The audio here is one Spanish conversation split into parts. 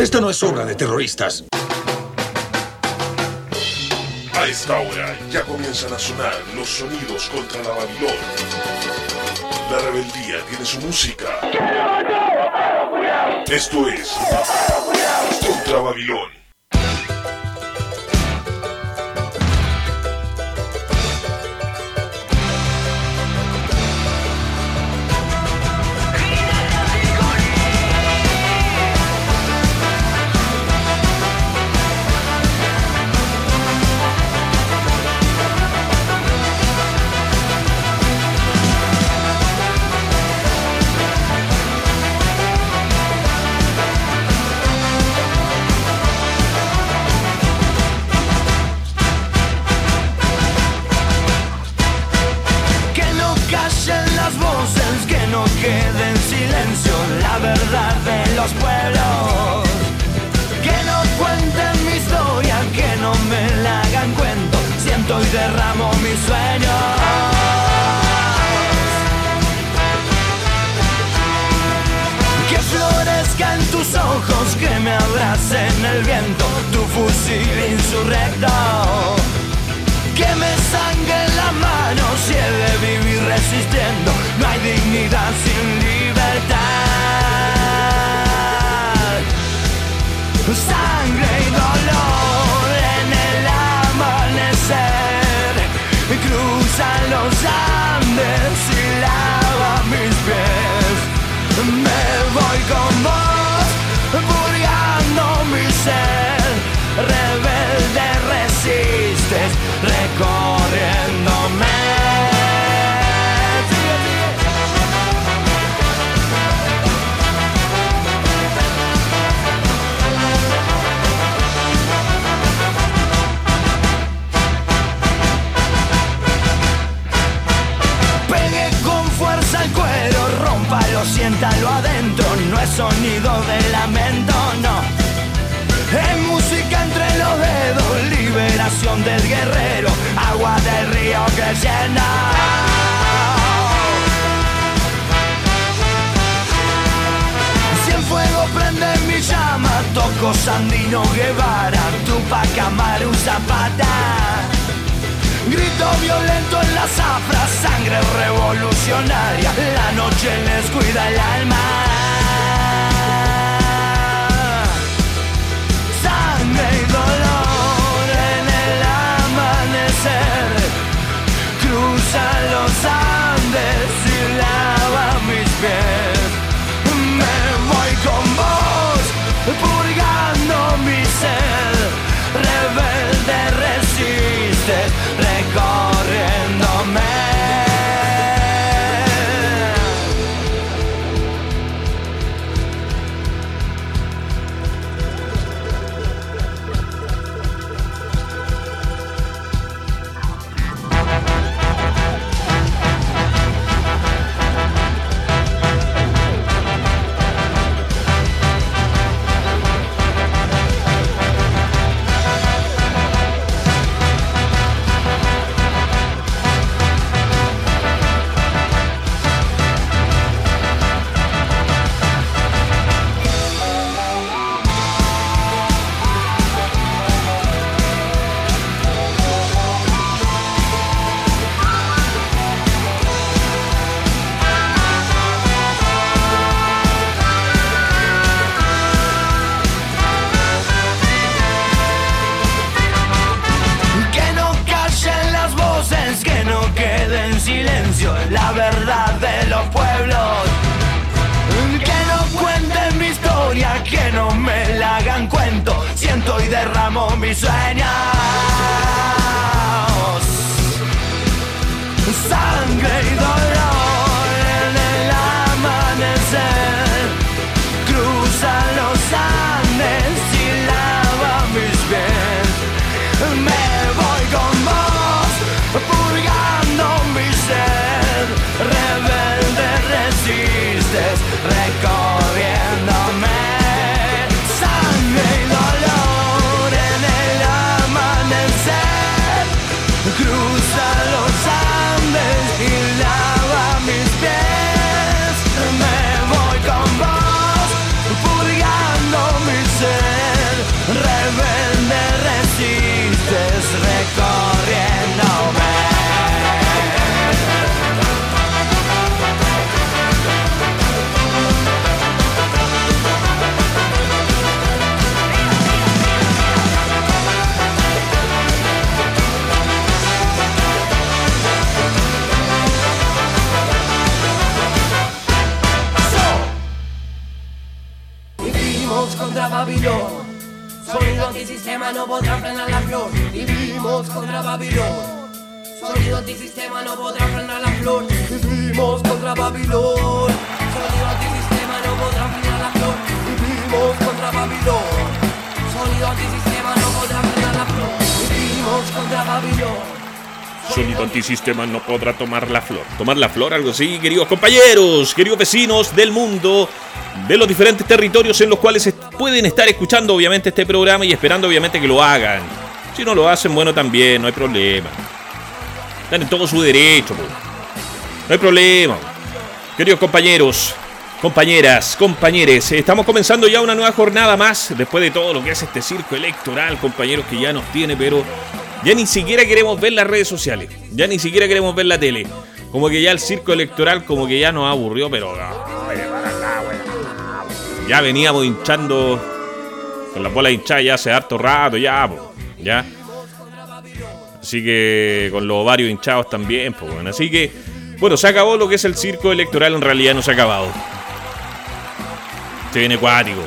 Esto no es obra de terroristas. A esta hora ya comienzan a sonar los sonidos contra la Babilón. La rebeldía tiene su música. Esto es Contra Babilón. Siéntalo adentro, no es sonido de lamento, no. Es música entre los dedos, liberación del guerrero, agua del río que llena. Si el fuego prende mi llama, toco Sandino Guevara, Tupac Amaru Zapata. Grito violento en la zafra, sangre revolucionaria, la noche les cuida el alma. Sangre y dolor en el amanecer, cruzan los Andes y lava mis pies. Me voy con vos, purgando mi sed, rebelde resiste. Recorriéndome. La verdad de los pueblos, que no cuenten mi historia, que no me la hagan cuento, siento y derramo mis sueños. Sangre y dolor en el amanecer, cruzan los Andes y lava mis pies. Me voy con vos, purgando mi sed, rebelde resistes, recorriéndome. Sangre y dolor en el amanecer, cruza los Andes y lava Vivimos contra Babilón. Sonido antisistema no podrá frenar la flor. Vivimos contra Babilón. Sonido antisistema no podrá frenar la flor. Vivimos contra Babilón. Sonido antisistema no podrá frenar la flor. Vivimos contra Babilón. Sonido antisistema no podrá frenar la flor. Vivimos contra Babilón. Sonido antisistema no podrá tomar la flor, algo así, queridos compañeros, queridos vecinos del mundo, de los diferentes territorios en los cuales pueden estar escuchando obviamente este programa y esperando obviamente que lo hagan. Si no lo hacen, bueno, también, no hay problema. Están en todo su derecho, pues. No hay problema. Queridos compañeros, compañeras, compañeres, estamos comenzando ya una nueva jornada más, después de todo lo que es este circo electoral, compañeros, que ya nos tiene, pero ya ni siquiera queremos ver las redes sociales, ya ni siquiera queremos ver la tele. Como que ya el circo electoral como que ya nos aburrió, pero ya veníamos hinchando con las bolas hinchadas ya hace harto rato, ya. Así que con los ovarios hinchados también, pues bueno. Así que, bueno, se acabó lo que es el circo electoral, en realidad no se ha acabado. Se viene cuático.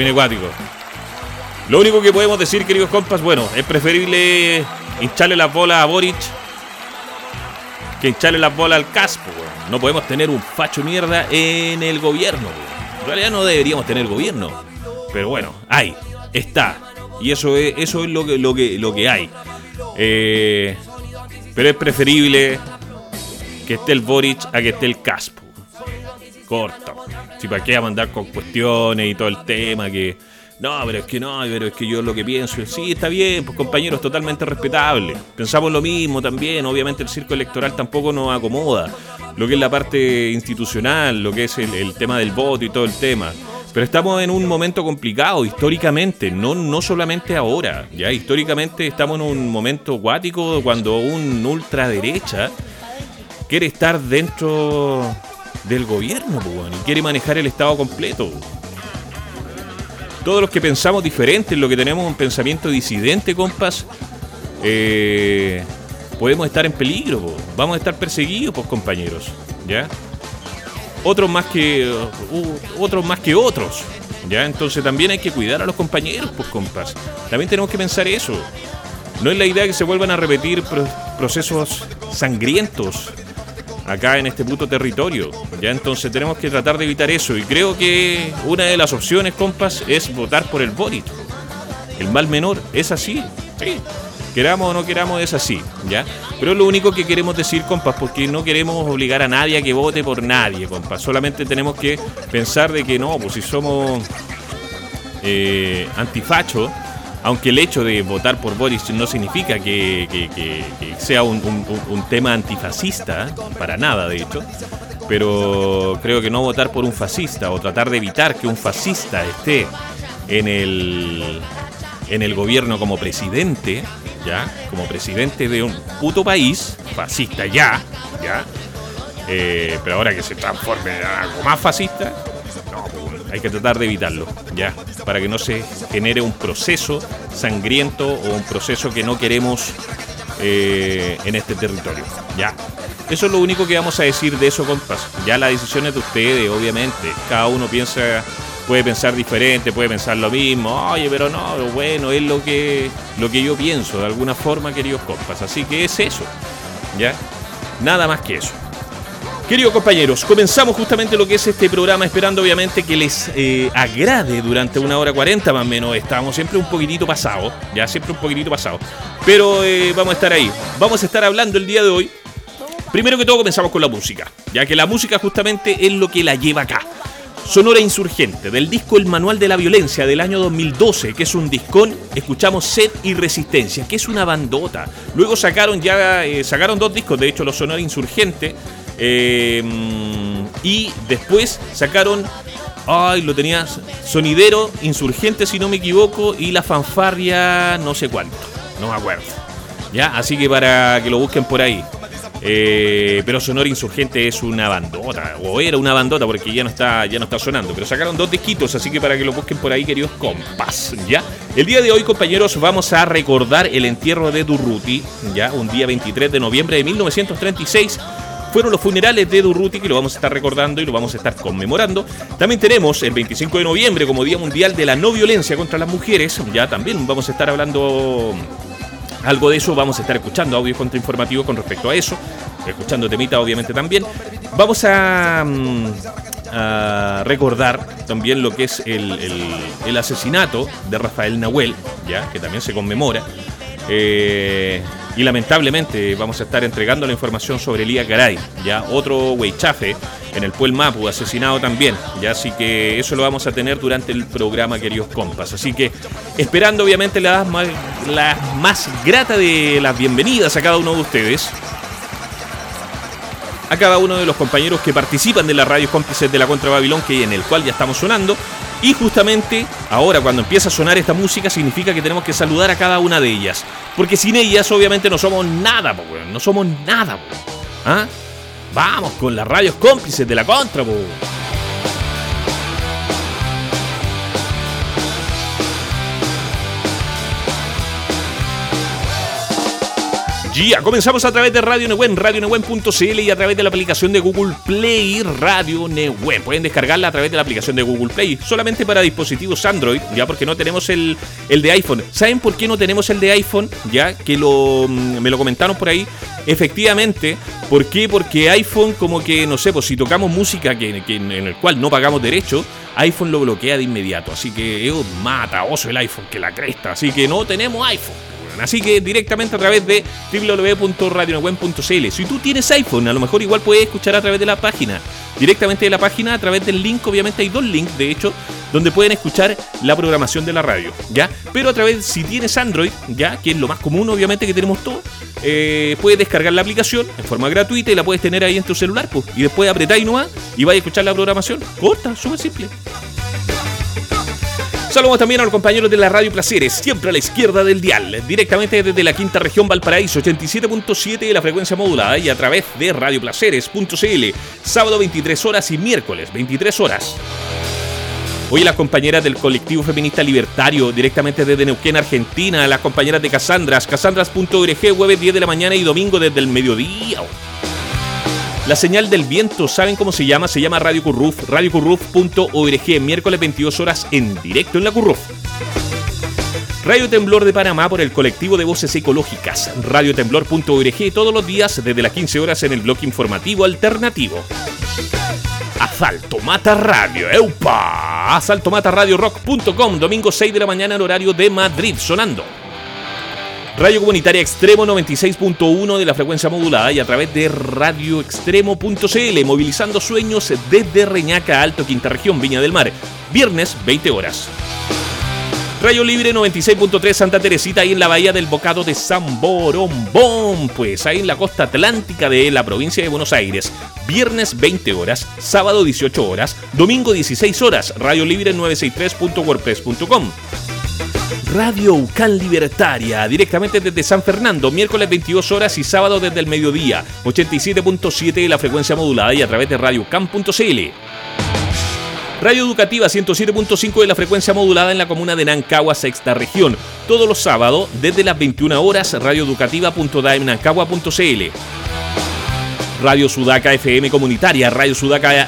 Lo único que podemos decir, queridos compas, bueno, es preferible hincharle las bolas a Boric que hincharle las bolas al Caspo. No podemos tener un facho mierda en el gobierno. En realidad no deberíamos tener gobierno, pero bueno, está. Y eso es lo que hay. Pero es preferible que esté el Boric a que esté el Caspo. Corto. Si para qué va a mandar con cuestiones y todo el tema que pero es que yo lo que pienso es, sí, está bien, pues compañeros, totalmente respetable. Pensamos lo mismo también, obviamente el circo electoral tampoco nos acomoda. Lo que es la parte institucional, lo que es el tema del voto y todo el tema. Pero estamos en un momento complicado, históricamente, no solamente ahora. Ya históricamente estamos en un momento acuático cuando un ultraderecha quiere estar dentro del gobierno, pues, y quiere manejar el Estado completo. Todos los que pensamos diferente, los que tenemos un pensamiento disidente, compas, podemos estar en peligro, po. Vamos a estar perseguidos, pues, compañeros, ¿ya? Otros más que otros, ¿ya? Entonces también hay que cuidar a los compañeros, pues, compas. También tenemos que pensar eso. No es la idea que se vuelvan a repetir procesos sangrientos acá en este puto territorio, ¿ya? Entonces tenemos que tratar de evitar eso. Y creo que una de las opciones, compas, es votar por el Boric. El mal menor, es así, sí. Queramos o no queramos, es así, ¿ya? Pero es lo único que queremos decir, compas, porque no queremos obligar a nadie a que vote por nadie, compas. Solamente tenemos que pensar de que no, pues si somos antifachos, aunque el hecho de votar por Boric no significa que sea un tema antifascista, para nada de hecho, pero creo que no votar por un fascista o tratar de evitar que un fascista esté en el gobierno como presidente, ¿ya? Como presidente de un puto país, fascista ya, pero ahora que se transforme en algo más fascista, no, hay que tratar de evitarlo, ya, para que no se genere un proceso sangriento o un proceso que no queremos en este territorio, ya. Eso es lo único que vamos a decir de eso, compas. Ya la decisión es de ustedes, obviamente. Cada uno puede pensar diferente, puede pensar lo mismo. Oye, pero no, bueno, es lo que yo pienso, de alguna forma, queridos compas. Así que es eso, ya. Nada más que eso. Queridos compañeros, comenzamos justamente lo que es este programa, esperando obviamente que les agrade durante 1h40 más o menos. Estamos siempre un poquitito pasados, pero vamos a estar ahí. Vamos a estar hablando el día de hoy. Primero que todo comenzamos con la música, ya que la música justamente es lo que la lleva acá. Sonora Insurgente, del disco El Manual de la Violencia del año 2012, que es un discón. Escuchamos Sed y Resistencia, que es una bandota. Luego sacaron 2 discos, de hecho, los Sonora Insurgente. Y después sacaron, lo tenía, Sonidero Insurgente, si no me equivoco, y La Fanfarria, no sé cuánto, no me acuerdo, ya, así que para que lo busquen por ahí. Pero Sonora Insurgente es una bandota, o era una bandota porque ya no está sonando, pero sacaron 2 disquitos, así que para que lo busquen por ahí, queridos compas, ya. El día de hoy, compañeros, vamos a recordar el entierro de Durruti, ya, un día 23 de noviembre de 1936. fueron los funerales de Durruti, que lo vamos a estar recordando y lo vamos a estar conmemorando. También tenemos el 25 de noviembre como Día Mundial de la No Violencia contra las Mujeres. Ya también vamos a estar hablando algo de eso, vamos a estar escuchando audio contrainformativo con respecto a eso, escuchando temita obviamente también. Vamos a recordar también lo que es el asesinato de Rafael Nahuel, ya que también se conmemora. Y lamentablemente vamos a estar entregando la información sobre Elías Garay, ya otro huaychafe en el Puel Mapu, asesinado también, ya, así que eso lo vamos a tener durante el programa, queridos compas. Así que esperando obviamente la más grata de las bienvenidas a cada uno de ustedes, a cada uno de los compañeros que participan de las radios cómplices de la Contra Babilón, que en el cual ya estamos sonando. Y justamente ahora, cuando empieza a sonar esta música, significa que tenemos que saludar a cada una de ellas, porque sin ellas obviamente no somos nada, no somos nada. ¿Ah? Vamos con las radios cómplices de la Contra, po. Ya, comenzamos a través de Radio Nehuen, radionehuen.cl, y a través de la aplicación de Google Play, Radio Nehuen. Pueden descargarla a través de la aplicación de Google Play, solamente para dispositivos Android, ya, porque no tenemos el de iPhone. ¿Saben por qué no tenemos el de iPhone? Ya, que me lo comentaron por ahí. Efectivamente, ¿por qué? Porque iPhone, como que, no sé, pues si tocamos música en el cual no pagamos derecho, iPhone lo bloquea de inmediato. Así que es mataoso el iPhone, que la cresta. Así que no tenemos iPhone. Así que directamente a través de www.radionehuen.cl. Si tú tienes iPhone, a lo mejor igual puedes escuchar a través de la página. Directamente de la página, a través del link. Obviamente hay 2 links, de hecho, donde pueden escuchar la programación de la radio, ¿ya? Pero a través, si tienes Android, ¿ya? Que es lo más común, obviamente, que tenemos todos, puedes descargar la aplicación en forma gratuita y la puedes tener ahí en tu celular, pues, y después apretáis nomás y vais a escuchar la programación. Corta, súper simple. Saludos también a los compañeros de la Radio Placeres, siempre a la izquierda del dial, directamente desde la quinta región Valparaíso, 87.7 de la frecuencia modulada, y a través de radioplaceres.cl, sábado 23 horas y miércoles 23 horas. Hoy las compañeras del colectivo feminista libertario, directamente desde Neuquén, Argentina, las compañeras de casandras.org, jueves 10 de la mañana y domingo desde el mediodía. La señal del viento, ¿saben cómo se llama? Se llama Radio Curruf, radiocurruf.org, miércoles 22 horas en directo en la Curruf. Radio Temblor de Panamá por el colectivo de voces ecológicas, radiotemblor.org, todos los días desde las 15 horas en el bloque informativo alternativo. Asalto Mata Radio, ¡eupa! Asalto Mata Radio Rock.com, domingo 6 de la mañana en horario de Madrid, sonando. Radio Comunitaria Extremo 96.1 de la frecuencia modulada y a través de radioextremo.cl, movilizando sueños desde Reñaca, Alto, Quinta Región, Viña del Mar, viernes 20 horas. Radio Libre 96.3 Santa Teresita, ahí en la bahía del Bocado de San Borombón, pues ahí en la costa atlántica de la provincia de Buenos Aires, viernes 20 horas, sábado 18 horas, domingo 16 horas, Radio Libre 963.wordpress.com. Radio UCAN Libertaria, directamente desde San Fernando, miércoles 22 horas y sábado desde el mediodía, 87.7 de la frecuencia modulada y a través de radioucan.cl. Radio Educativa 107.5 de la frecuencia modulada en la comuna de Nancagua, sexta región, todos los sábados desde las 21 horas, radioeducativa.daemnancagua.cl. Radio Sudaca FM Comunitaria, radiosudaca.org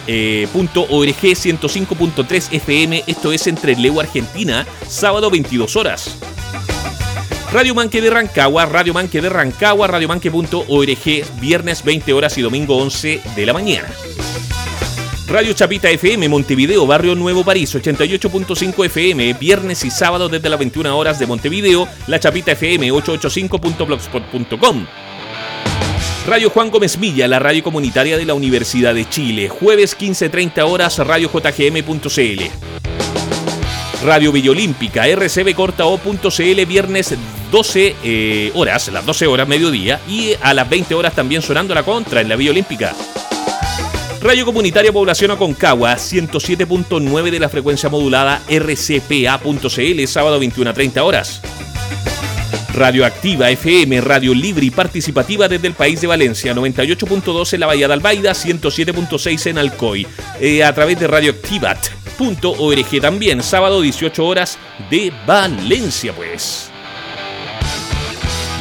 105.3 FM, esto es en Trelew, Argentina, sábado 22 horas. Radio Manque de Rancagua, radiomanque.org, viernes 20 horas y domingo 11 de la mañana. Radio Chapita FM Montevideo, Barrio Nuevo París, 88.5 FM, viernes y sábado desde las 21 horas de Montevideo, La Chapita FM 885.blogspot.com. Radio Juan Gómez Milla, la radio comunitaria de la Universidad de Chile, jueves 15:30 horas, radiojgm.cl. Radio Villa Olímpica, rcbcortao.cl, viernes 12 horas, las 12 horas mediodía, y a las 20 horas también sonando la contra en la Villa Olímpica. Radio Comunitaria Población Aconcagua, 107.9 de la frecuencia modulada, rcpa.cl, sábado 21:30 horas. Radio Activa FM, radio libre y participativa desde el país de Valencia, 98.2 en la Bahía de Albaida, 107.6 en Alcoy, a través de radioactivat.org también, sábado 18 horas de Valencia, pues.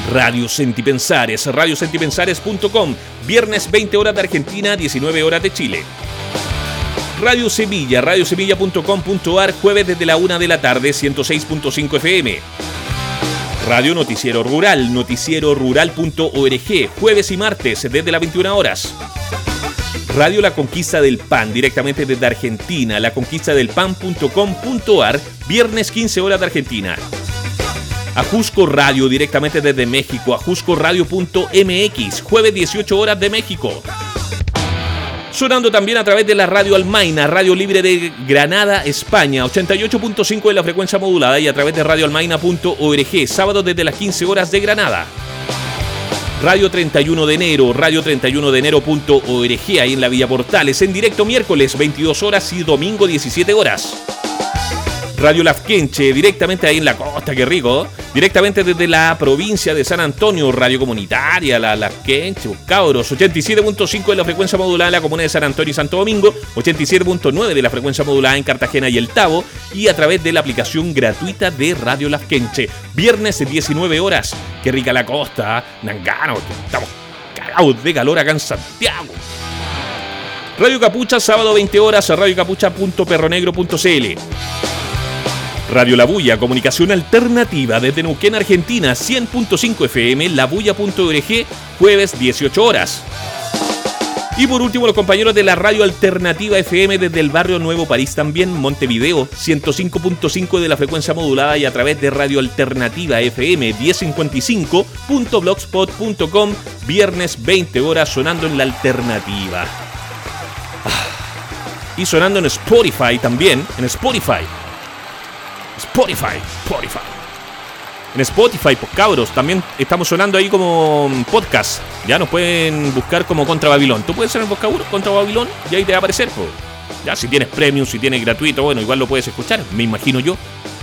Radio Sentipensares, radiosentipensares.com, viernes 20 horas de Argentina, 19 horas de Chile. Radio Sevilla, radiosevilla.com.ar, jueves desde la 1 de la tarde, 106.5 FM. Radio Noticiero Rural, noticierorural.org, jueves y martes desde las 21 horas. Radio La Conquista del Pan, directamente desde Argentina, laconquistadelpan.com.ar, viernes 15 horas de Argentina. Ajusco Radio, directamente desde México, ajuscoradio.mx, jueves 18 horas de México. Sonando también a través de la Radio Almaina, Radio Libre de Granada, España, 88.5 de la frecuencia modulada y a través de radioalmaina.org, sábado desde las 15 horas de Granada. Radio 31 de enero, radio31denero.org, ahí en la Villa Portales, en directo miércoles 22 horas y domingo 17 horas. Radio Lafkenche, directamente ahí en la costa, qué rico, directamente desde la provincia de San Antonio, radio comunitaria, la Lafkenche, cabros, 87.5 de la frecuencia modulada en la comuna de San Antonio y Santo Domingo, 87.9 de la frecuencia modulada en Cartagena y El Tabo, y a través de la aplicación gratuita de Radio Lafkenche, viernes 19 horas, qué rica la costa, Nangano, estamos cagados de calor acá en Santiago. Radio Capucha, sábado 20 horas, radiocapucha.perronegro.cl. Radio La Bulla, comunicación alternativa desde Neuquén, Argentina, 100.5 FM, labulla.org, jueves 18 horas. Y por último, los compañeros de la Radio Alternativa FM desde el barrio Nuevo París, también Montevideo, 105.5 de la frecuencia modulada y a través de Radio Alternativa FM 1055.blogspot.com, viernes 20 horas sonando en la alternativa. Y sonando en Spotify también, en Spotify. En Spotify, pues cabros, también estamos sonando ahí como podcast. Ya nos pueden buscar como Contra Babilón. Tú puedes ser en el buscador Contra Babilón y ahí te va a aparecer, pues. Ya si tienes premium, si tienes gratuito, bueno, igual lo puedes escuchar, me imagino yo.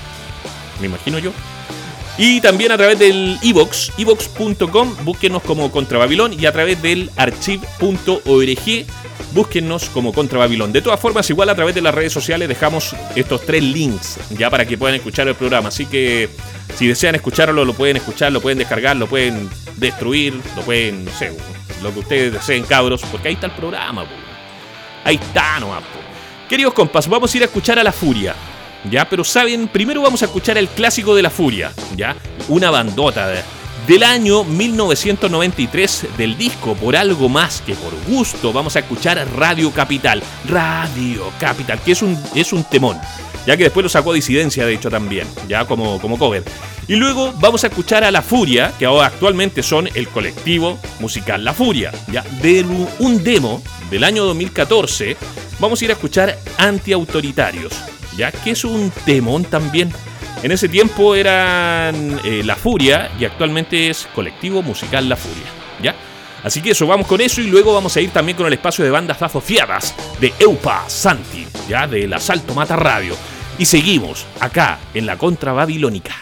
Y también a través del iVoox.com, búsquenos como Contra Babilón, y a través del archive.org, búsquennos como Contra Babilón. De todas formas, igual a través de las redes sociales dejamos estos 3 links ya para que puedan escuchar el programa. Así que si desean escucharlo, lo pueden escuchar, lo pueden descargar, lo pueden destruir, lo pueden, no sé, lo que ustedes deseen, cabros, porque ahí está el programa, po. Ahí está nomás, po. Queridos compas, vamos a ir a escuchar a La Furia, ¿ya? Pero saben, primero vamos a escuchar el clásico de La Furia, ¿ya? Una bandota del año 1993 del disco Por Algo Más que Por Gusto. Vamos a escuchar Radio Capital, que es un temón, ya que después lo sacó Disidencia, de hecho, también, ya como cover. Y luego vamos a escuchar a La Furia, que ahora actualmente son el colectivo musical La Furia, ya de un demo del año 2014. Vamos a ir a escuchar Antiautoritarios, ya que es un temón también. En ese tiempo eran La Furia y actualmente es Colectivo Musical La Furia, ¿ya? Así que eso, vamos con eso y luego vamos a ir también con el espacio de bandas asociadas de Eupa Santi, ¿ya? Del Asalto Mata Radio. Y seguimos acá en la Contra Babilónica.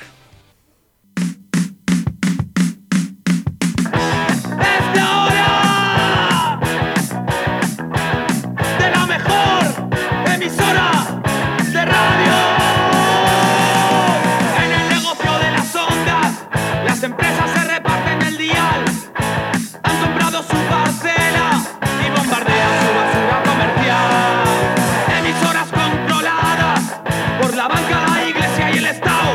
La banca, la iglesia y el Estado.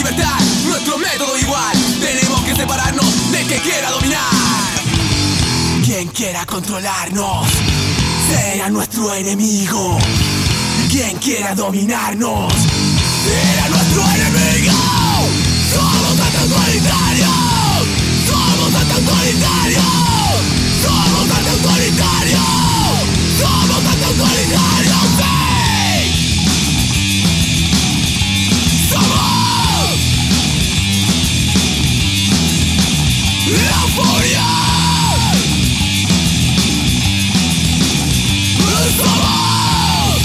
libertad, nuestro método igual. Tenemos que separarnos del que quiera dominar. Quien quiera controlarnos será nuestro enemigo. Quien quiera dominarnos será nuestro enemigo. Somos antiautoritarios. Somos antiautoritarios. Somos antiautoritarios. Somos antiautoritarios. Sí. Somos la furia. Somos.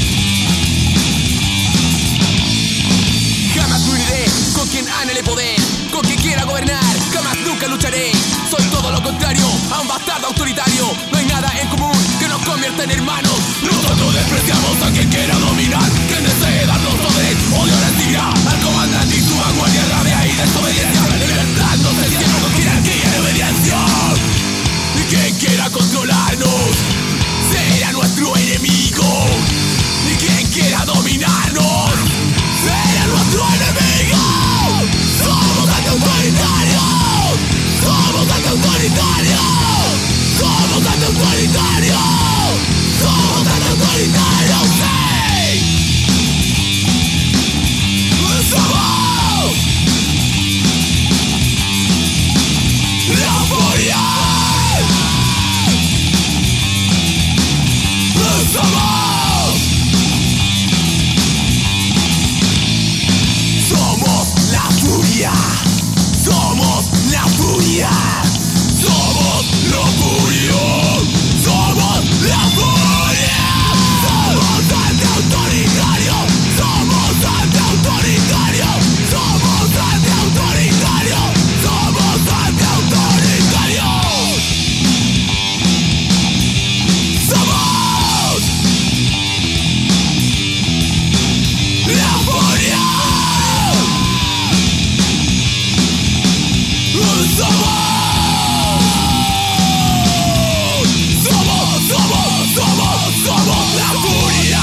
Jamás moriré con quien anhele poder, con quien quiera gobernar. Jamás nunca lucharé. Soy todo lo contrario a un bastardo autoritario. No hay nada en común que nos convierta en hermanos. Nosotros despreciamos a quien quiera dominar, quien desee darnos poderes. Odio la tira al comandante y su vanguardia, rabia y desobediencia. La libertad no se cierra con jerarquía y obediencia. Y quien quiera controlarnos será nuestro enemigo. Y quien quiera dominarnos será nuestro enemigo. Somos antiautoritarios. Somos antiautoritarios. Somos antiautoritarios. Somos antiautoritarios. Sí. Somos la furia. Somos la furia. Somos la furia. Somos la furia. Somos la furia. Somos antiautoritarios. Somos antiautoritarios. Somos antiautoritarios. Somos antiautoritarios. Somos la furia. Somos la furia.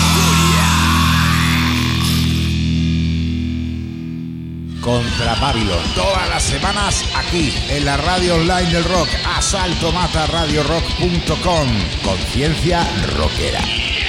Contra Babylon, todas las semanas aquí en la radio online del rock, asaltomataradiorock.com, conciencia rockera.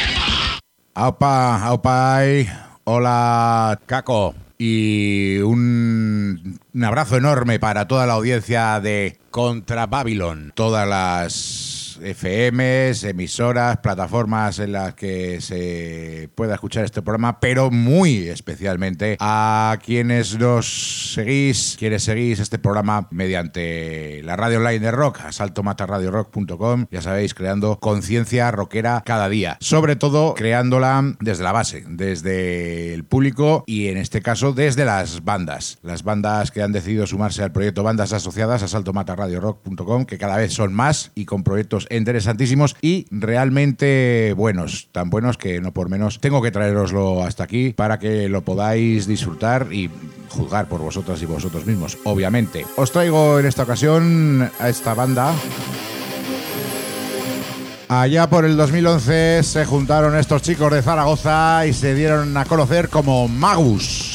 Aupa, hola Caco, y un abrazo enorme para toda la audiencia de Contra Babylon, todas las FMs, emisoras, plataformas en las que se pueda escuchar este programa, pero muy especialmente a quienes quienes seguís este programa mediante la radio online de rock, asaltomataradiorock.com, ya sabéis, creando conciencia rockera cada día, sobre todo creándola desde la base, desde el público y en este caso desde las bandas que han decidido sumarse al proyecto Bandas Asociadas, asaltomataradiorock.com, que cada vez son más y con proyectos interesantísimos y realmente buenos, tan buenos que no por menos tengo que traeroslo hasta aquí para que lo podáis disfrutar y juzgar por vosotras y vosotros mismos, obviamente. Os traigo en esta ocasión a esta banda. Allá por el 2011 se juntaron estos chicos de Zaragoza y se dieron a conocer como Magus.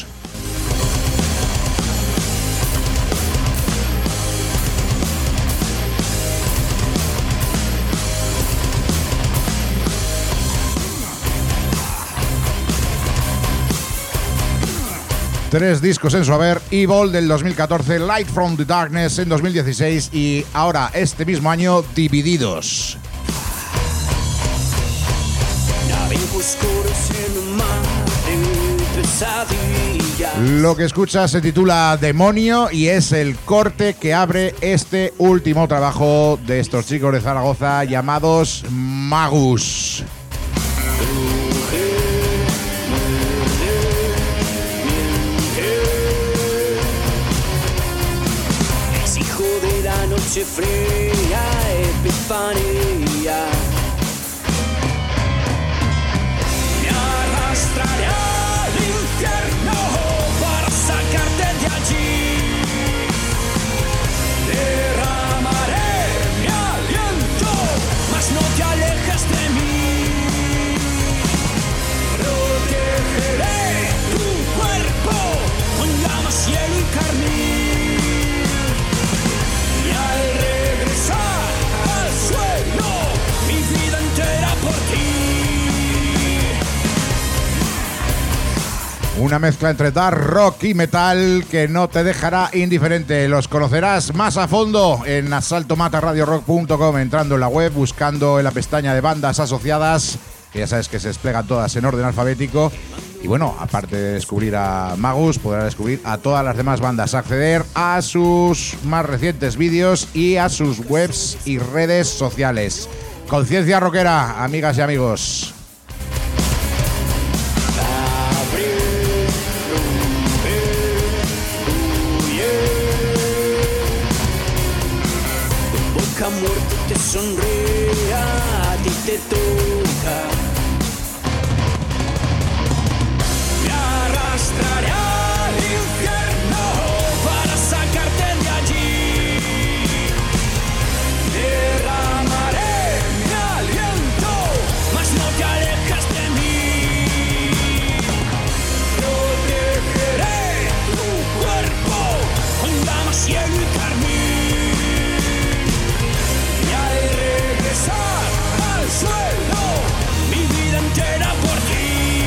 Tres discos en su haber: Evil del 2014, Light from the Darkness en 2016 y ahora este mismo año Divididos. Lo que escuchas se titula Demonio y es el corte que abre este último trabajo de estos chicos de Zaragoza llamados Magus. Noche fría, epifanía. Me arrastraré al infierno para sacarte de allí. Derramaré mi aliento, mas no te alejes de mí. Protegeré tu cuerpo con llamas y Una mezcla entre dark rock y metal que no te dejará indiferente. Los conocerás más a fondo en asaltomataradiorock.com, entrando en la web, buscando en la pestaña de bandas asociadas, que ya sabes que se desplegan todas en orden alfabético. Y bueno, aparte de descubrir a Magus, podrás descubrir a todas las demás bandas, acceder a sus más recientes vídeos y a sus webs y redes sociales. Conciencia rockera, amigas y amigos. Boca muerta te sonríe, a ti te toca. Me arrastraré al infierno para sacarte de allí. Derramaré mi aliento, mas no te alejas de mí. Protegeré tu cuerpo con dama, cielo y carmín. Al suelo, mi vida entera por ti.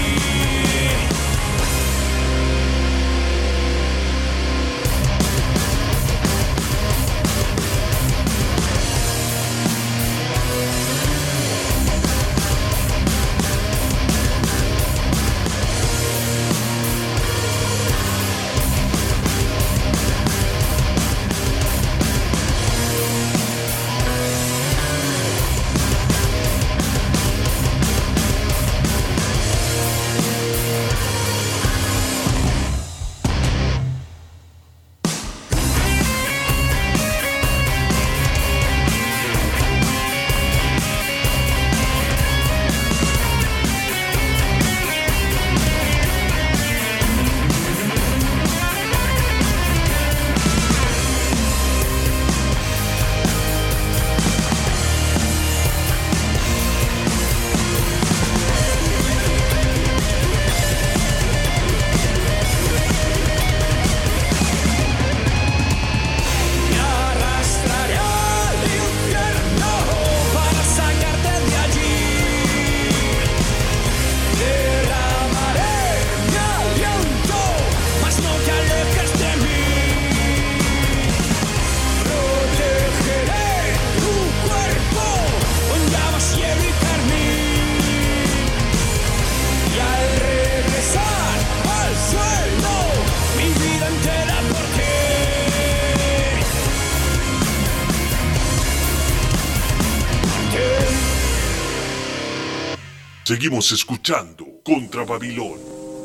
Seguimos escuchando Contra Babilón.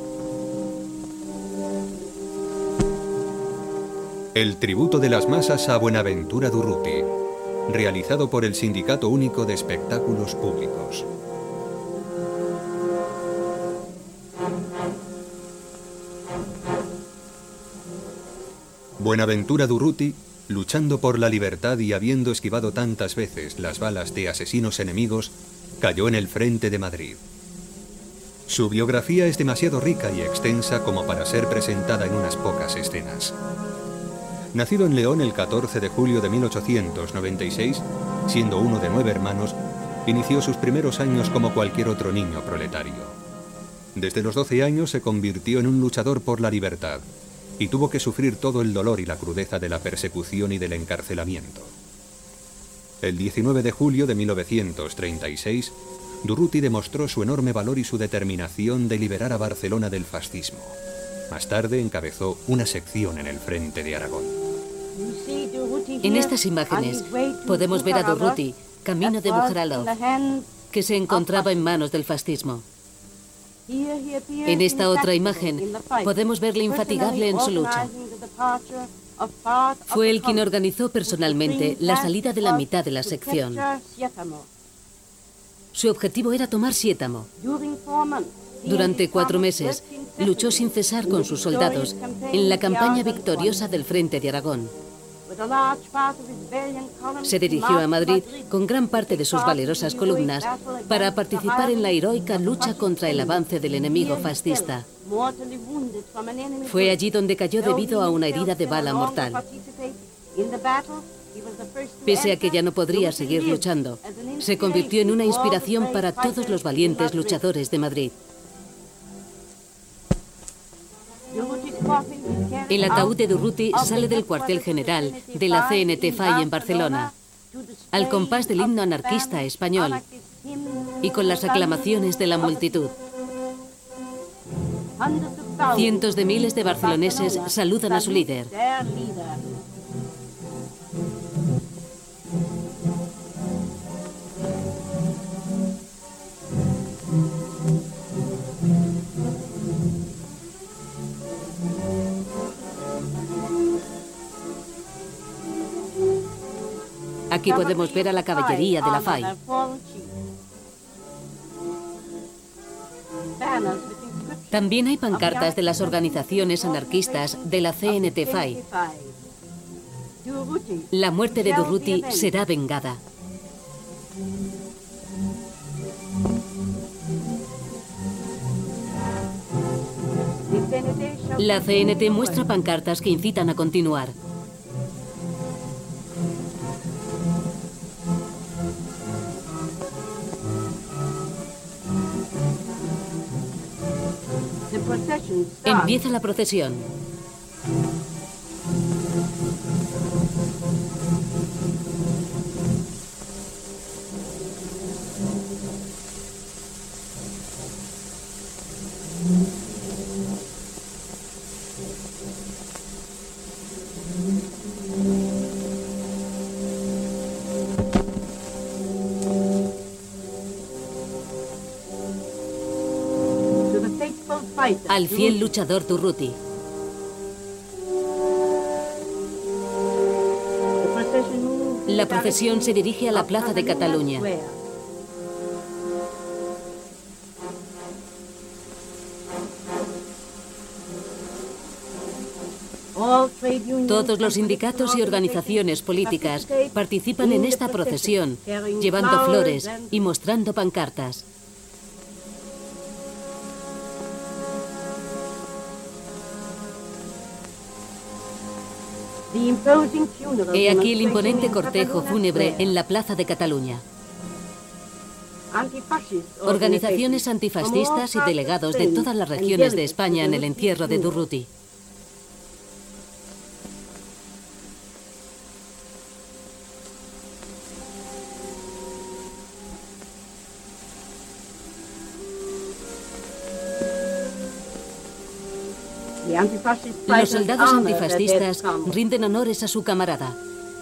El tributo de las masas a Buenaventura Durruti, realizado por el Sindicato Único de Espectáculos Públicos. Buenaventura Durruti, luchando por la libertad y habiendo esquivado tantas veces las balas de asesinos enemigos, cayó en el frente de Madrid. Su biografía es demasiado rica y extensa como para ser presentada en unas pocas escenas. Nacido en León el 14 de julio de 1896, siendo uno de 9 hermanos, inició sus primeros años como cualquier otro niño proletario. Desde los 12 años se convirtió en un luchador por la libertad y tuvo que sufrir todo el dolor y la crudeza de la persecución y del encarcelamiento. El 19 de julio de 1936, Durruti demostró su enorme valor y su determinación de liberar a Barcelona del fascismo. Más tarde encabezó una sección en el frente de Aragón. En estas imágenes podemos ver a Durruti, camino de Bujaralo, que se encontraba en manos del fascismo. En esta otra imagen podemos verle infatigable en su lucha. Fue él quien organizó personalmente la salida de la mitad de la sección. Su objetivo era tomar Siétamo. Durante 4 meses luchó sin cesar con sus soldados en la campaña victoriosa del Frente de Aragón. Se dirigió a Madrid con gran parte de sus valerosas columnas para participar en la heroica lucha contra el avance del enemigo fascista. Fue allí donde cayó debido a una herida de bala mortal. Pese a que ya no podría seguir luchando, se convirtió en una inspiración para todos los valientes luchadores de Madrid. El ataúd de Durruti sale del cuartel general de la CNT-FAI en Barcelona, al compás del himno anarquista español y con las aclamaciones de la multitud. Cientos de miles de barceloneses saludan a su líder. Aquí podemos ver a la caballería de la FAI. También hay pancartas de las organizaciones anarquistas de la CNT-FAI. La muerte de Durruti será vengada. La CNT muestra pancartas que incitan a continuar. Empieza la procesión. Al fiel luchador Durruti. La procesión se dirige a la Plaza de Cataluña. Todos los sindicatos y organizaciones políticas participan en esta procesión, llevando flores y mostrando pancartas. He aquí el imponente cortejo fúnebre en la Plaza de Cataluña. Organizaciones antifascistas y delegados de todas las regiones de España en el entierro de Durruti. Los soldados antifascistas rinden honores a su camarada.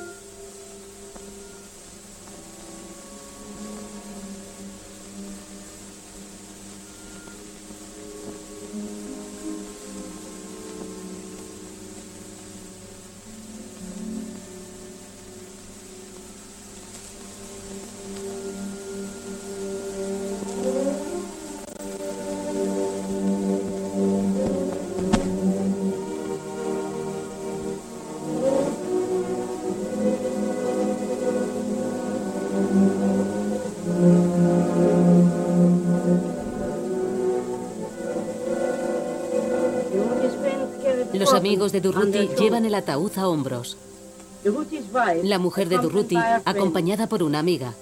Los amigos de Durruti llevan el ataúd a hombros. La mujer de Durruti, acompañada por una amiga.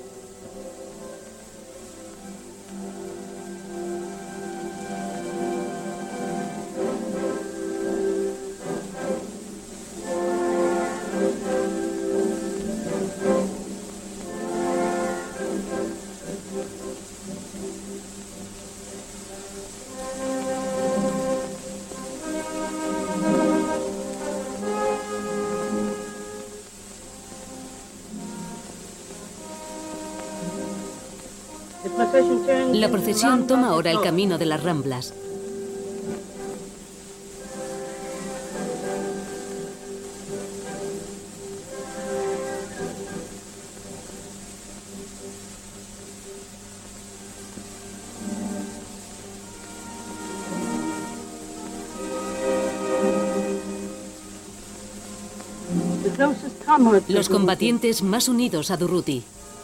La procesión toma ahora el camino de las Ramblas. Los combatientes más unidos a Durruti.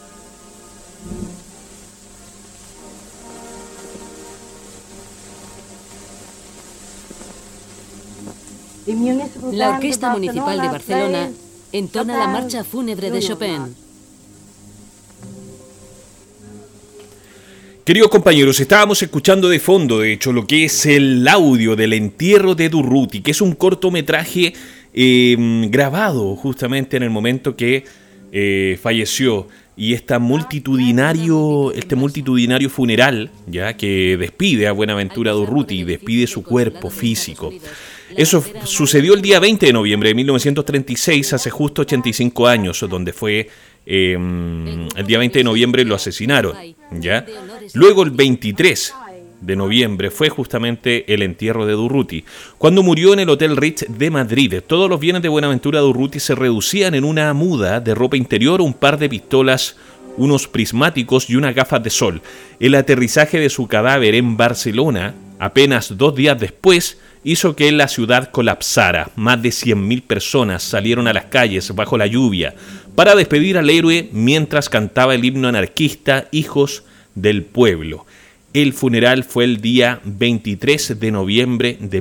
La Orquesta Municipal de Barcelona entona la marcha fúnebre de Chopin. Queridos compañeros, estábamos escuchando de fondo, de hecho, lo que es el audio del entierro de Durruti, que es un cortometraje grabado justamente en el momento que falleció. Y este multitudinario funeral, ya, que despide a Buenaventura Durruti, despide su cuerpo físico. Eso sucedió el día 20 de noviembre de 1936, hace justo 85 años, donde fue el día 20 de noviembre lo asesinaron, ¿ya? Luego el 23 de noviembre fue justamente el entierro de Durruti, cuando murió en el Hotel Ritz de Madrid. Todos los bienes de Buenaventura Durruti se reducían en una muda de ropa interior, un par de pistolas, unos prismáticos y unas gafas de sol. El aterrizaje de su cadáver en Barcelona, apenas 2 días después, hizo que la ciudad colapsara. Más de 100.000 personas salieron a las calles bajo la lluvia para despedir al héroe mientras cantaba el himno anarquista Hijos del Pueblo. El funeral fue el día 23 de noviembre de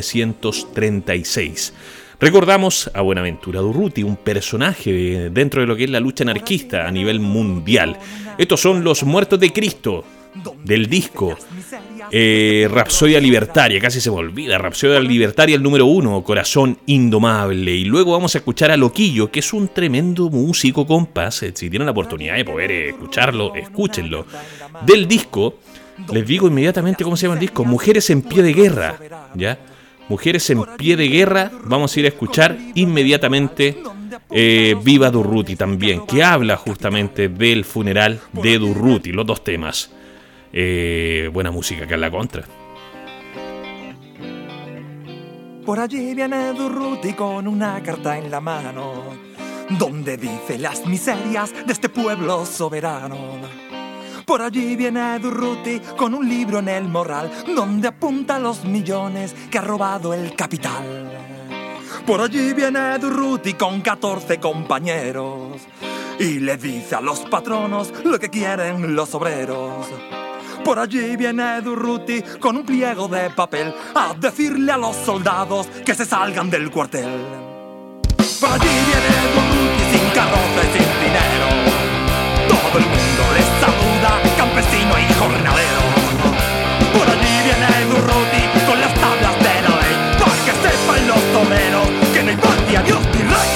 1936. Recordamos a Buenaventura Durruti, un personaje dentro de lo que es la lucha anarquista a nivel mundial. Estos son Los Muertos de Cristo, del disco Rapsodia Libertaria, casi se me olvida, Rapsodia Libertaria, el número 1, Corazón Indomable. Y luego vamos a escuchar a Loquillo, que es un tremendo músico, compas. Si tienen la oportunidad de poder escucharlo, escúchenlo. Del disco, les digo inmediatamente cómo se llama el disco, Mujeres en Pie de Guerra, ¿ya? Mujeres en Pie de Guerra. Vamos a ir a escuchar inmediatamente Viva Durruti también, que habla justamente del funeral de Durruti, los dos temas. Buena música que es la contra. Por allí viene Durruti con una carta en la mano, donde dice las miserias de este pueblo soberano. Por allí viene Durruti con un libro en el morral, donde apunta los millones que ha robado el capital. Por allí viene Durruti con 14 compañeros y le dice a los patronos lo que quieren los obreros. Por allí viene Durruti con un pliego de papel a decirle a los soldados que se salgan del cuartel. Por allí viene Durruti sin carroza y sin dinero. Todo el mundo les saluda, campesino y jornalero. Por allí viene Durruti con las tablas de la ley, para que sepan los obreros que no hay patria, Dios ni rey.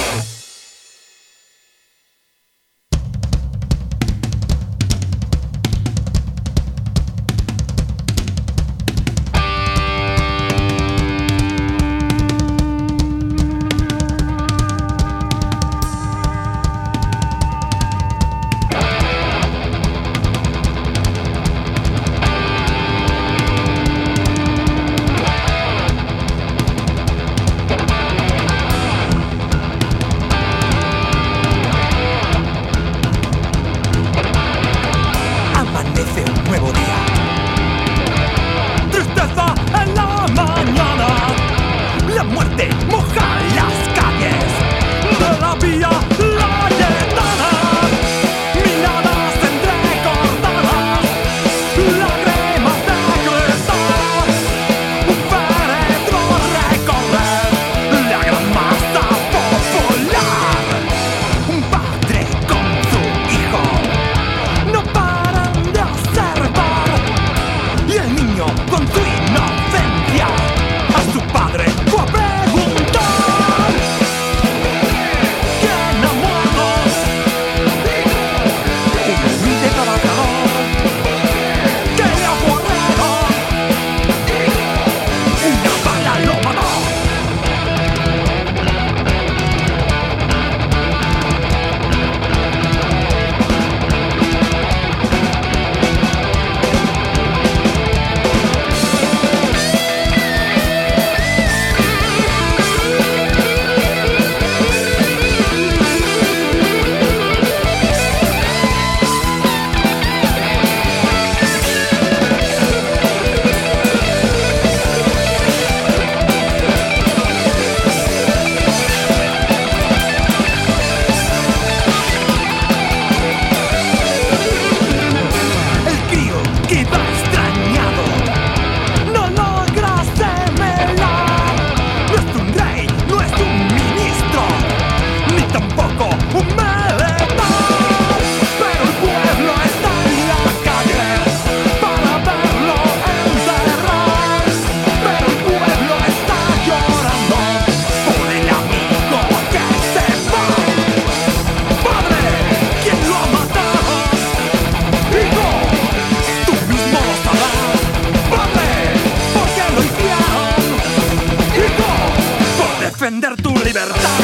defender tu libertad.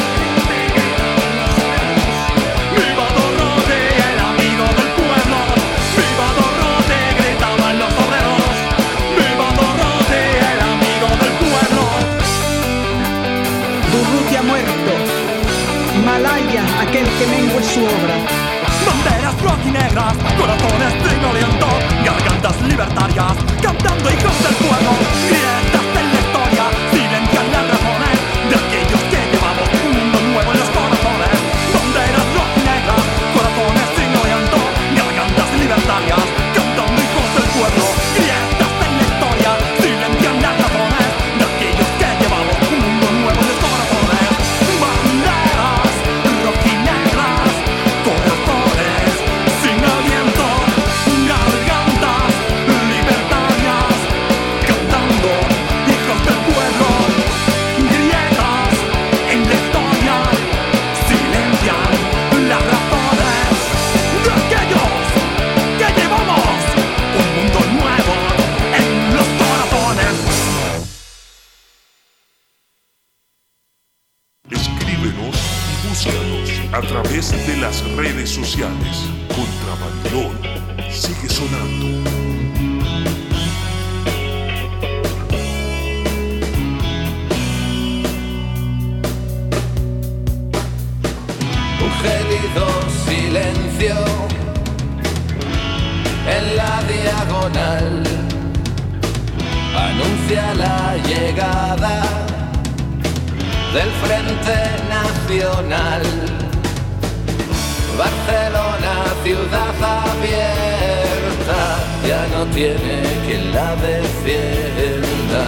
¡Viva Dorothy, el amigo del pueblo! ¡Viva Dorothy, gritaban los obreros! ¡Viva Dorothy, el amigo del pueblo! Durruti ha muerto. Malaya, aquel que mengua su obra. Banderas rojinegras, corazones trignolientos, gargantas libertarias, cantando hijos del pueblo. Grietas en la historia, silencian las razones de aquellos que llevamos un mundo nuevo en los corazones. Banderas rojinegras, corazones trignolientos, gargantas libertarias, cantando hijos del pueblo. Grietas en la historia, silencian las razones de aquellos que llevamos un mundo nuevo en los corazones. Banderas rojinegras, corazones sin aliento, gargantas libertarias, cantando hijos del pueblo. Grietas en la historia, silencian las razones de aquellos que llevamos un mundo nuevo en los corazones. Escríbenos y búscanos a través de las redes sociales. Contra Babilón sigue sonando. Un gélido silencio en la diagonal anuncia la llegada del Frente Nacional. Barcelona, ciudad abierta, ya no tiene quien la defienda.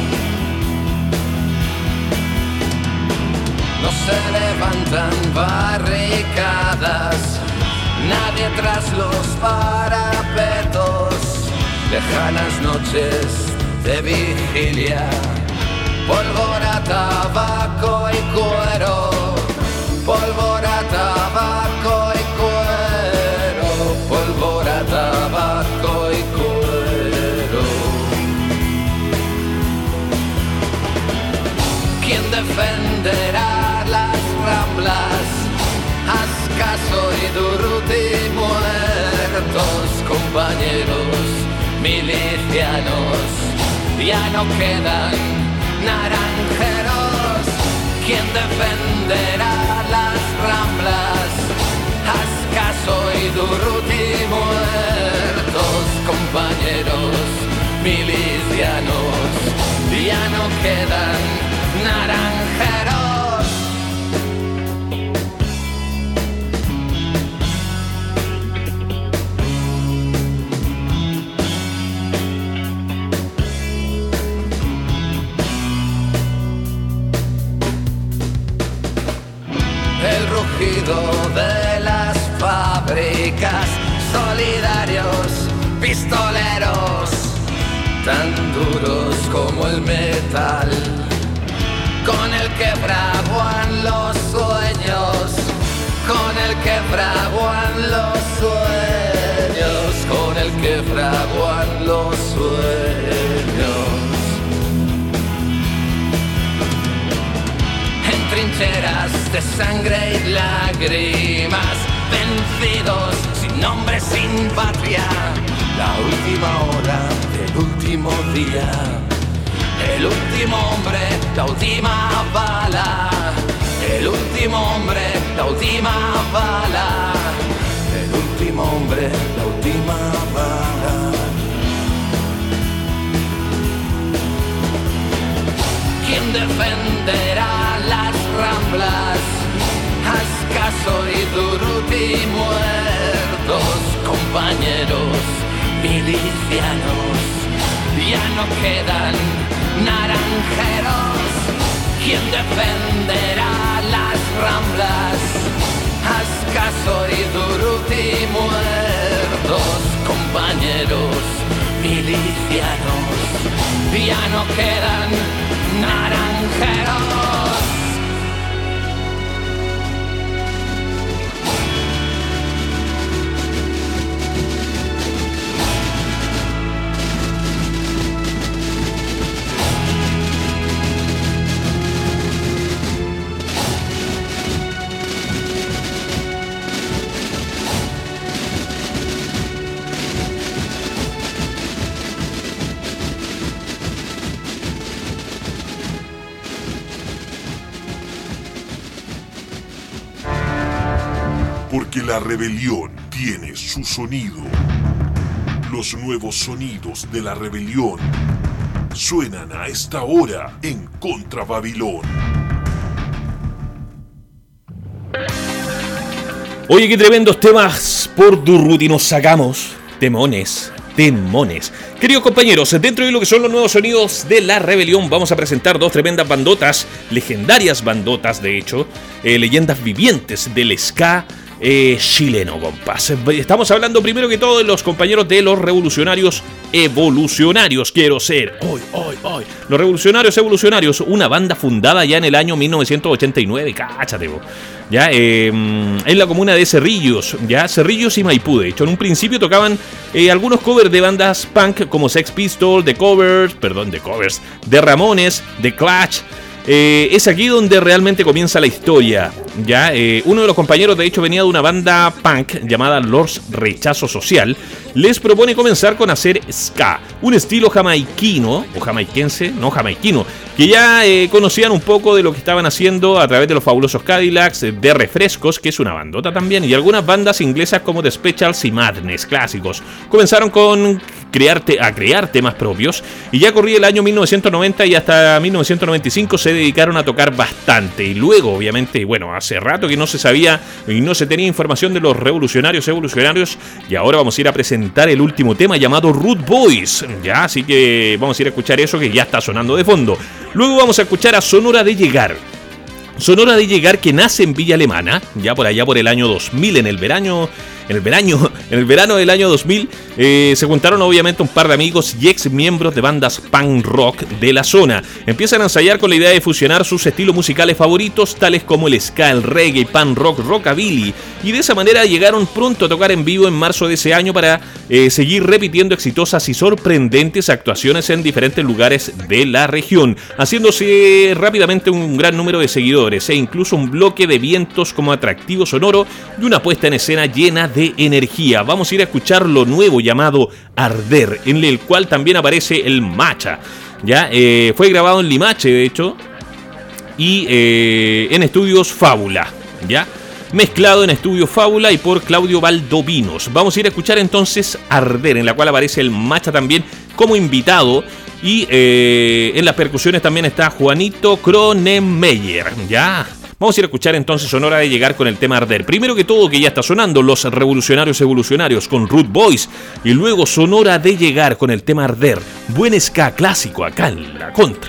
No se levantan barricadas, nadie tras los parapetos. Lejanas noches de vigilia, pólvora, tabaco y cuero. Pólvora, tabaco y cuero. Pólvora, tabaco y cuero. ¿Quién defenderá las Ramblas? Ascaso y Durruti muertos, compañeros milicianos, ya no quedan naranjeros. ¿Quién defenderá las Ramblas? Ascaso y Durruti muertos, compañeros milicianos, ya no quedan naranjeros. El rugido de las fábricas, solidarios, pistoleros, tan duros como el metal, con el que fraguan los sueños, con el que fraguan los sueños, con el que fraguan los sueños. En trincheras de sangre y lágrimas, vencidos, sin nombre, sin patria, la última hora del último día, el último hombre, la última bala, el último hombre, la última bala, el último hombre, la última bala. ¿Quién defenderá las Ramblas? Ascaso y Durruti muertos, compañeros milicianos, ya no quedan naranjeros. ¿Quién defenderá las Ramblas? Ascaso y Durruti muertos, compañeros milicianos, ya no quedan naranjeros. porque la rebelión tiene su sonido. Los nuevos sonidos de la rebelión suenan a esta hora en Contra Babilón. Oye, qué tremendos temas por Durruti nos sacamos. Temones. Queridos compañeros, dentro de lo que son los nuevos sonidos de la rebelión, vamos a presentar dos tremendas bandotas, legendarias bandotas de hecho, leyendas vivientes del ska chileno, compas. Estamos hablando primero que todo de los compañeros de los Revolucionarios Evolucionarios, quiero ser, hoy. Los Revolucionarios Evolucionarios, una banda fundada ya en el año 1989, cáchate vos. Ya, en la comuna de Cerrillos, ya, Cerrillos y Maipú, de hecho. En un principio tocaban algunos covers de bandas punk como Sex Pistols, The Covers, de Ramones, The Clash. Es aquí donde realmente comienza la historia. Ya, uno de los compañeros de hecho venía de una banda punk llamada Los Rechazo Social. Les propone comenzar con hacer ska, un estilo jamaiquino, o jamaiquense, no jamaiquino, que ya conocían un poco de lo que estaban haciendo a través de los fabulosos Cadillacs, de Refrescos, que es una bandota también, y algunas bandas inglesas como The Specials y Madness, clásicos. Comenzaron con crear temas propios, y ya corría el año 1990 y hasta 1995 se dedicaron a tocar bastante, y luego obviamente, bueno, hace rato que no se sabía y no se tenía información de los Revolucionarios Evolucionarios, y ahora vamos a ir a presentar el último tema llamado Root Boys, ya, así que vamos a ir a escuchar eso que ya está sonando de fondo. Luego vamos a escuchar a Sonora de Llegar, que nace en Villa Alemana, ya por allá por el año 2000, en el verano del año 2000, se juntaron obviamente un par de amigos y ex miembros de bandas punk rock de la zona. Empiezan a ensayar con la idea de fusionar sus estilos musicales favoritos, tales como el ska, el reggae, punk rock, rockabilly, y de esa manera llegaron pronto a tocar en vivo en marzo de ese año para seguir repitiendo exitosas y sorprendentes actuaciones en diferentes lugares de la región, haciéndose rápidamente un gran número de seguidores e incluso un bloque de vientos como atractivo sonoro y una puesta en escena llena de energía. Vamos a ir a escuchar lo nuevo llamado Arder, en el cual también aparece el Macha. Ya, fue grabado en Limache, de hecho, y en Estudios Fábula, ya, mezclado en Estudios Fábula y por Claudio Valdovinos. Vamos a ir a escuchar entonces Arder, en la cual aparece el Macha también como invitado, y en las percusiones también está Juanito Cronenmeyer, ya. Vamos a ir a escuchar entonces Sonora de Llegar con el tema Arder. Primero que todo, que ya está sonando, los Revolucionarios Evolucionarios con Root Boys, y luego Sonora de Llegar con el tema Arder. Buen ska clásico acá en la Contra.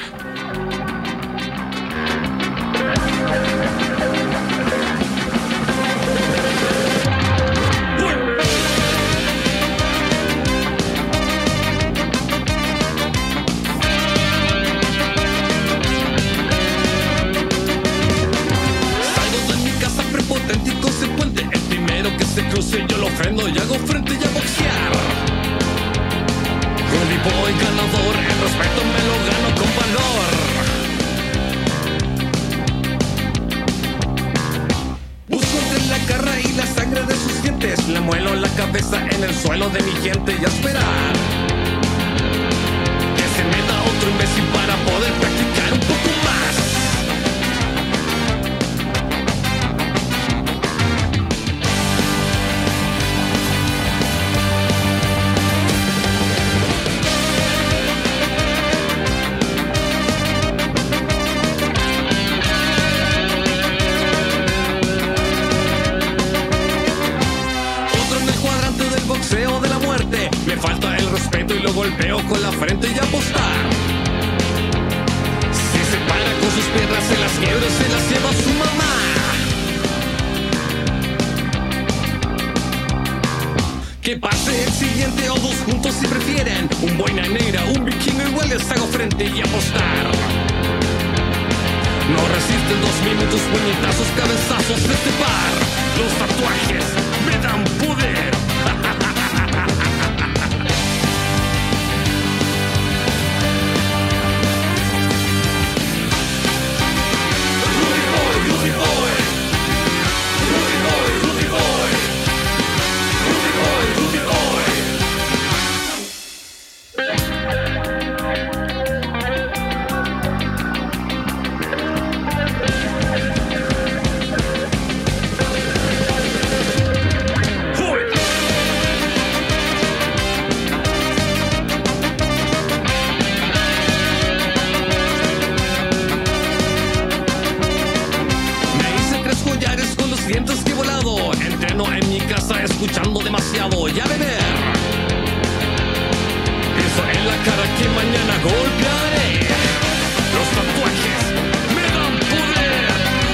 golpearé. Los tatuajes me dan poder.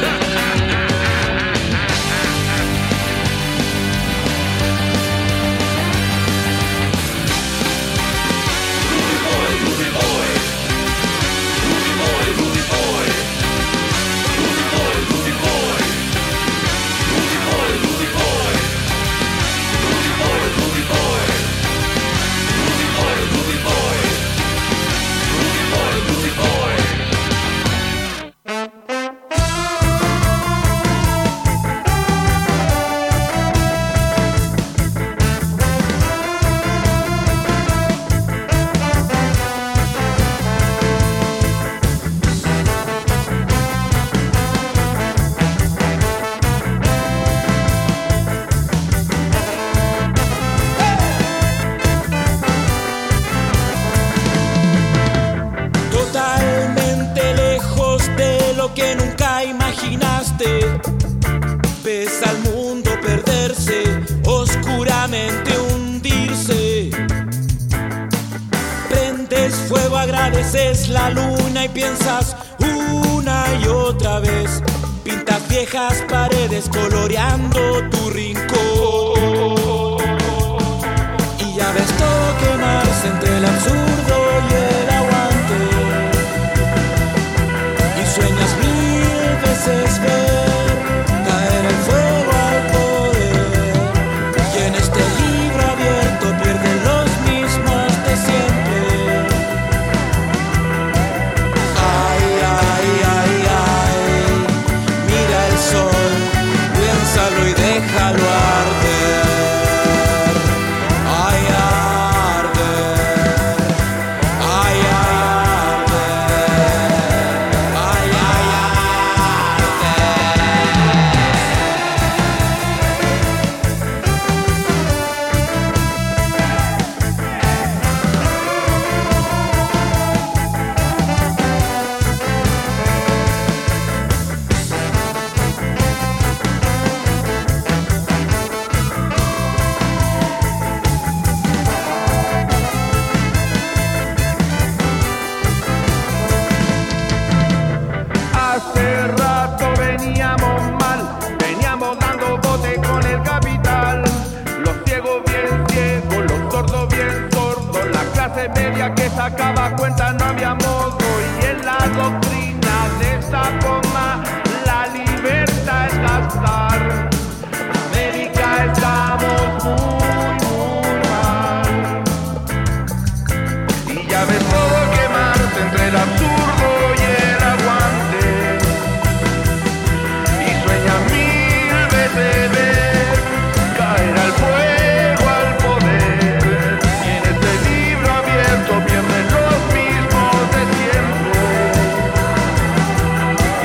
Rudy boy, Rudy boy. Rudy boy, Rudy boy. Rudy boy, Rudy boy. Rudy boy, Rudy boy. Rudy boy, Rudy boy. Rudy boy, Rudy boy. Rudy boy, Rudy boy. Totalmente lejos de lo que nunca imaginaste. Ves al mundo perderse, oscuramente hundirse. Prendes fuego, agradeces la luna y piensas una y otra vez. Pintas viejas paredes coloreando tu rincón. Y ya ves todo quemarse entre el absurdo y el aguante. Y sueñas 1000 veces ver caer el fuego al poder. Y en este libro abierto pierden los mismos de siempre. Ay, ay, ay, ay. Mira el sol, piénsalo y déjalo arder. Ay, arder. Ay, ay, arder. Ay, ay, Hace rato veníamos mal, veníamos dando bote con el capital. Los ciegos bien ciegos, los sordos bien sordos, la clase media que sacaba cuenta no había modo. Y en la doctrina de esta forma, la libertad es gastar. América estamos muy, muy mal. Y ya ves todo quemarse entre el absurdo y el aguante. Y sueña 1000 veces ver caer al fuego al poder. Y en este libro abierto pierden los mismos de siempre.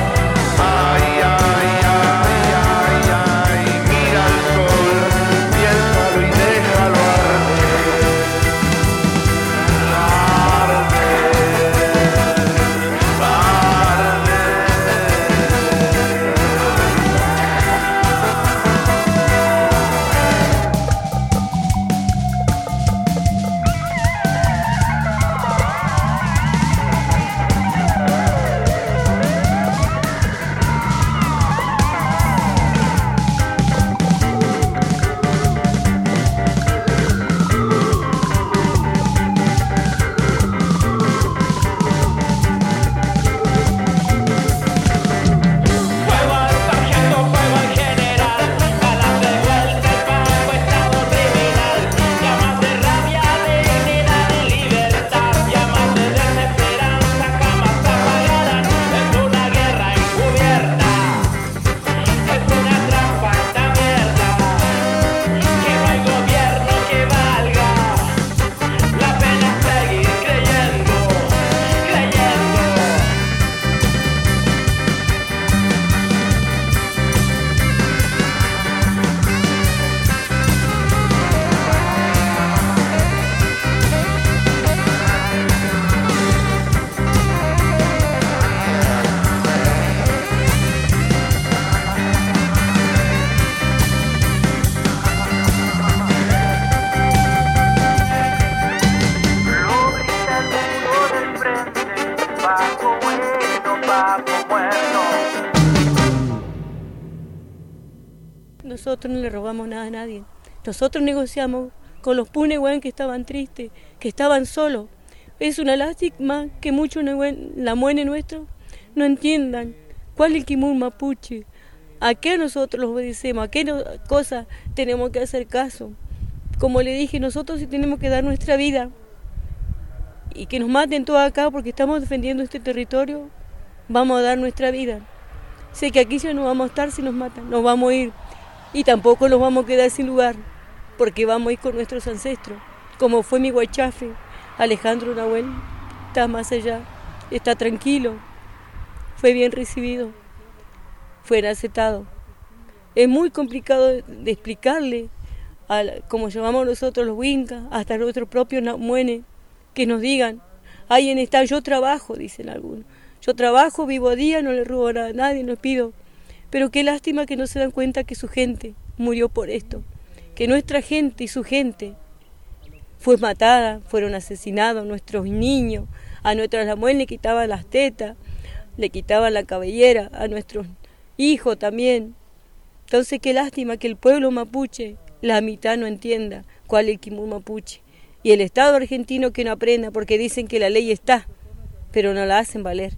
nosotros no le robamos nada a nadie. Nosotros negociamos con los Punehuén que estaban tristes, que estaban solos. Es una lástima que muchos lamuenes nuestros no entiendan cuál es el Kimún mapuche, a qué nosotros los obedecemos, a qué cosas tenemos que hacer caso. Como le dije, nosotros sí tenemos que dar nuestra vida y que nos maten todos acá porque estamos defendiendo este territorio, vamos a dar nuestra vida. Sé que aquí ya no vamos a estar si nos matan, nos vamos a ir y tampoco nos vamos a quedar sin lugar porque vamos a ir con nuestros ancestros, como fue mi guachafe, Alejandro Nahuel, está más allá, está tranquilo, fue bien recibido, fue aceptado. Es muy complicado de explicarle, como llamamos nosotros los Wincas, hasta nuestros propios namuenes, que nos digan, ahí en esta yo trabajo, dicen algunos. Yo trabajo, vivo a día, no le robo nada a nadie, no pido. Pero qué lástima que no se dan cuenta que su gente murió por esto. Que nuestra gente y su gente fue matada, fueron asesinados, nuestros niños, a nuestras lamuelas le quitaban las tetas, le quitaban la cabellera, a nuestros hijos también. Entonces qué lástima que el pueblo mapuche, la mitad no entienda cuál es el Kimún mapuche. Y el Estado argentino que no aprenda, porque dicen que la ley está, pero no la hacen valer.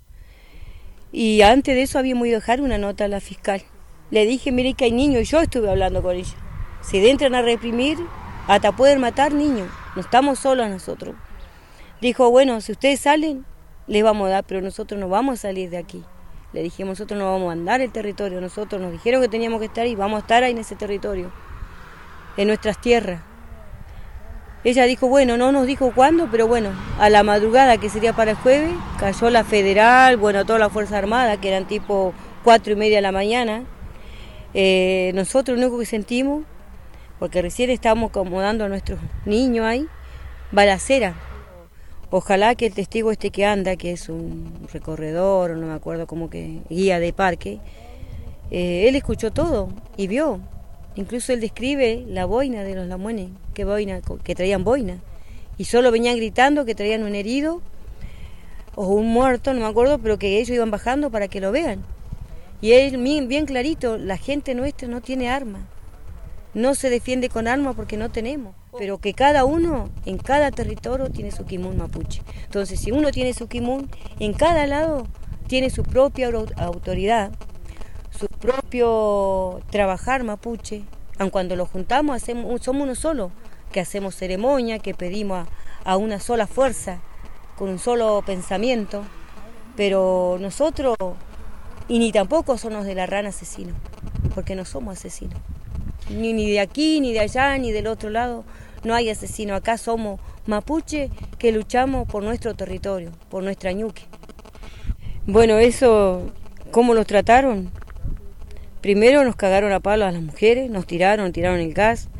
Y antes de eso habíamos ido a dejar una nota a la fiscal. Le dije, mire que hay niños, y yo estuve hablando con ella. Si entran a reprimir, hasta pueden matar niños, no estamos solos nosotros. Dijo, bueno, si ustedes salen, les vamos a dar, pero nosotros no vamos a salir de aquí. Le dijimos, nosotros no vamos a andar el territorio, nosotros nos dijeron que teníamos que estar ahí, vamos a estar ahí en ese territorio, en nuestras tierras. Ella dijo, bueno, no nos dijo cuándo, pero bueno, a la madrugada, que sería para el jueves, cayó la Federal, bueno, toda la Fuerza Armada, que eran tipo 4:30 de la mañana. Nosotros lo único que sentimos, porque recién estábamos acomodando a nuestros niños ahí, balacera. Ojalá que el testigo este que anda, que es un recorredor, no me acuerdo cómo que, guía de parque, él escuchó todo y vio. Incluso él describe la boina de los lamuenes, que traían boina. Y solo venían gritando que traían un herido o un muerto, no me acuerdo, pero que ellos iban bajando para que lo vean. Y él bien clarito, la gente nuestra no tiene armas. No se defiende con armas porque no tenemos. Pero que cada uno, en cada territorio, tiene su Kimún mapuche. Entonces, si uno tiene su Kimún, en cada lado tiene su propia autoridad, su propio trabajar mapuche. Aun cuando lo juntamos, somos uno solo, que hacemos ceremonia, que pedimos a una sola fuerza, con un solo pensamiento. Pero nosotros, y ni tampoco somos de la rana asesino, porque no somos asesinos. Ni de aquí, ni de allá, ni del otro lado, no hay asesino. Acá somos mapuche que luchamos por nuestro territorio, por nuestra ñuque. Bueno, eso, ¿cómo los trataron? Primero nos cagaron a palos a las mujeres, nos tiraron el gas.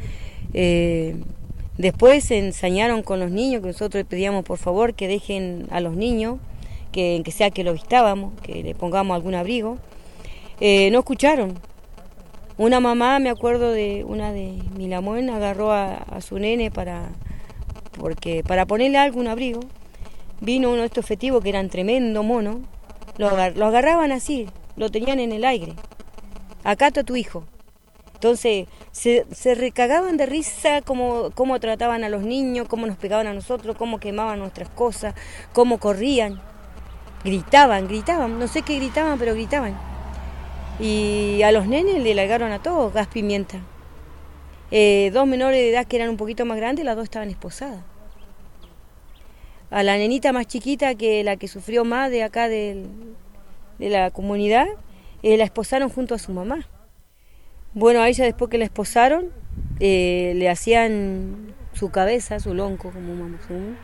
Después se ensañaron con los niños, que nosotros pedíamos por favor que dejen a los niños, que sea que lo vistábamos, que le pongamos algún abrigo. No escucharon. Una mamá, me acuerdo de una de mi lamuén, agarró a su nene para ponerle algún abrigo. Vino uno de estos efectivos que eran tremendo mono, lo agarraban así, lo tenían en el aire. Acá está tu hijo. Entonces se recagaban de risa cómo trataban a los niños, cómo nos pegaban a nosotros, cómo quemaban nuestras cosas, cómo corrían. Gritaban, no sé qué gritaban, pero gritaban. Y a los nenes le largaron a todos gas pimienta. 2 menores de edad que eran un poquito más grandes, las 2 estaban esposadas. A la nenita más chiquita, que la que sufrió más de acá de la comunidad, la esposaron junto a su mamá. Bueno, a ella después que la esposaron, le hacían su cabeza, su lonco, como mamá,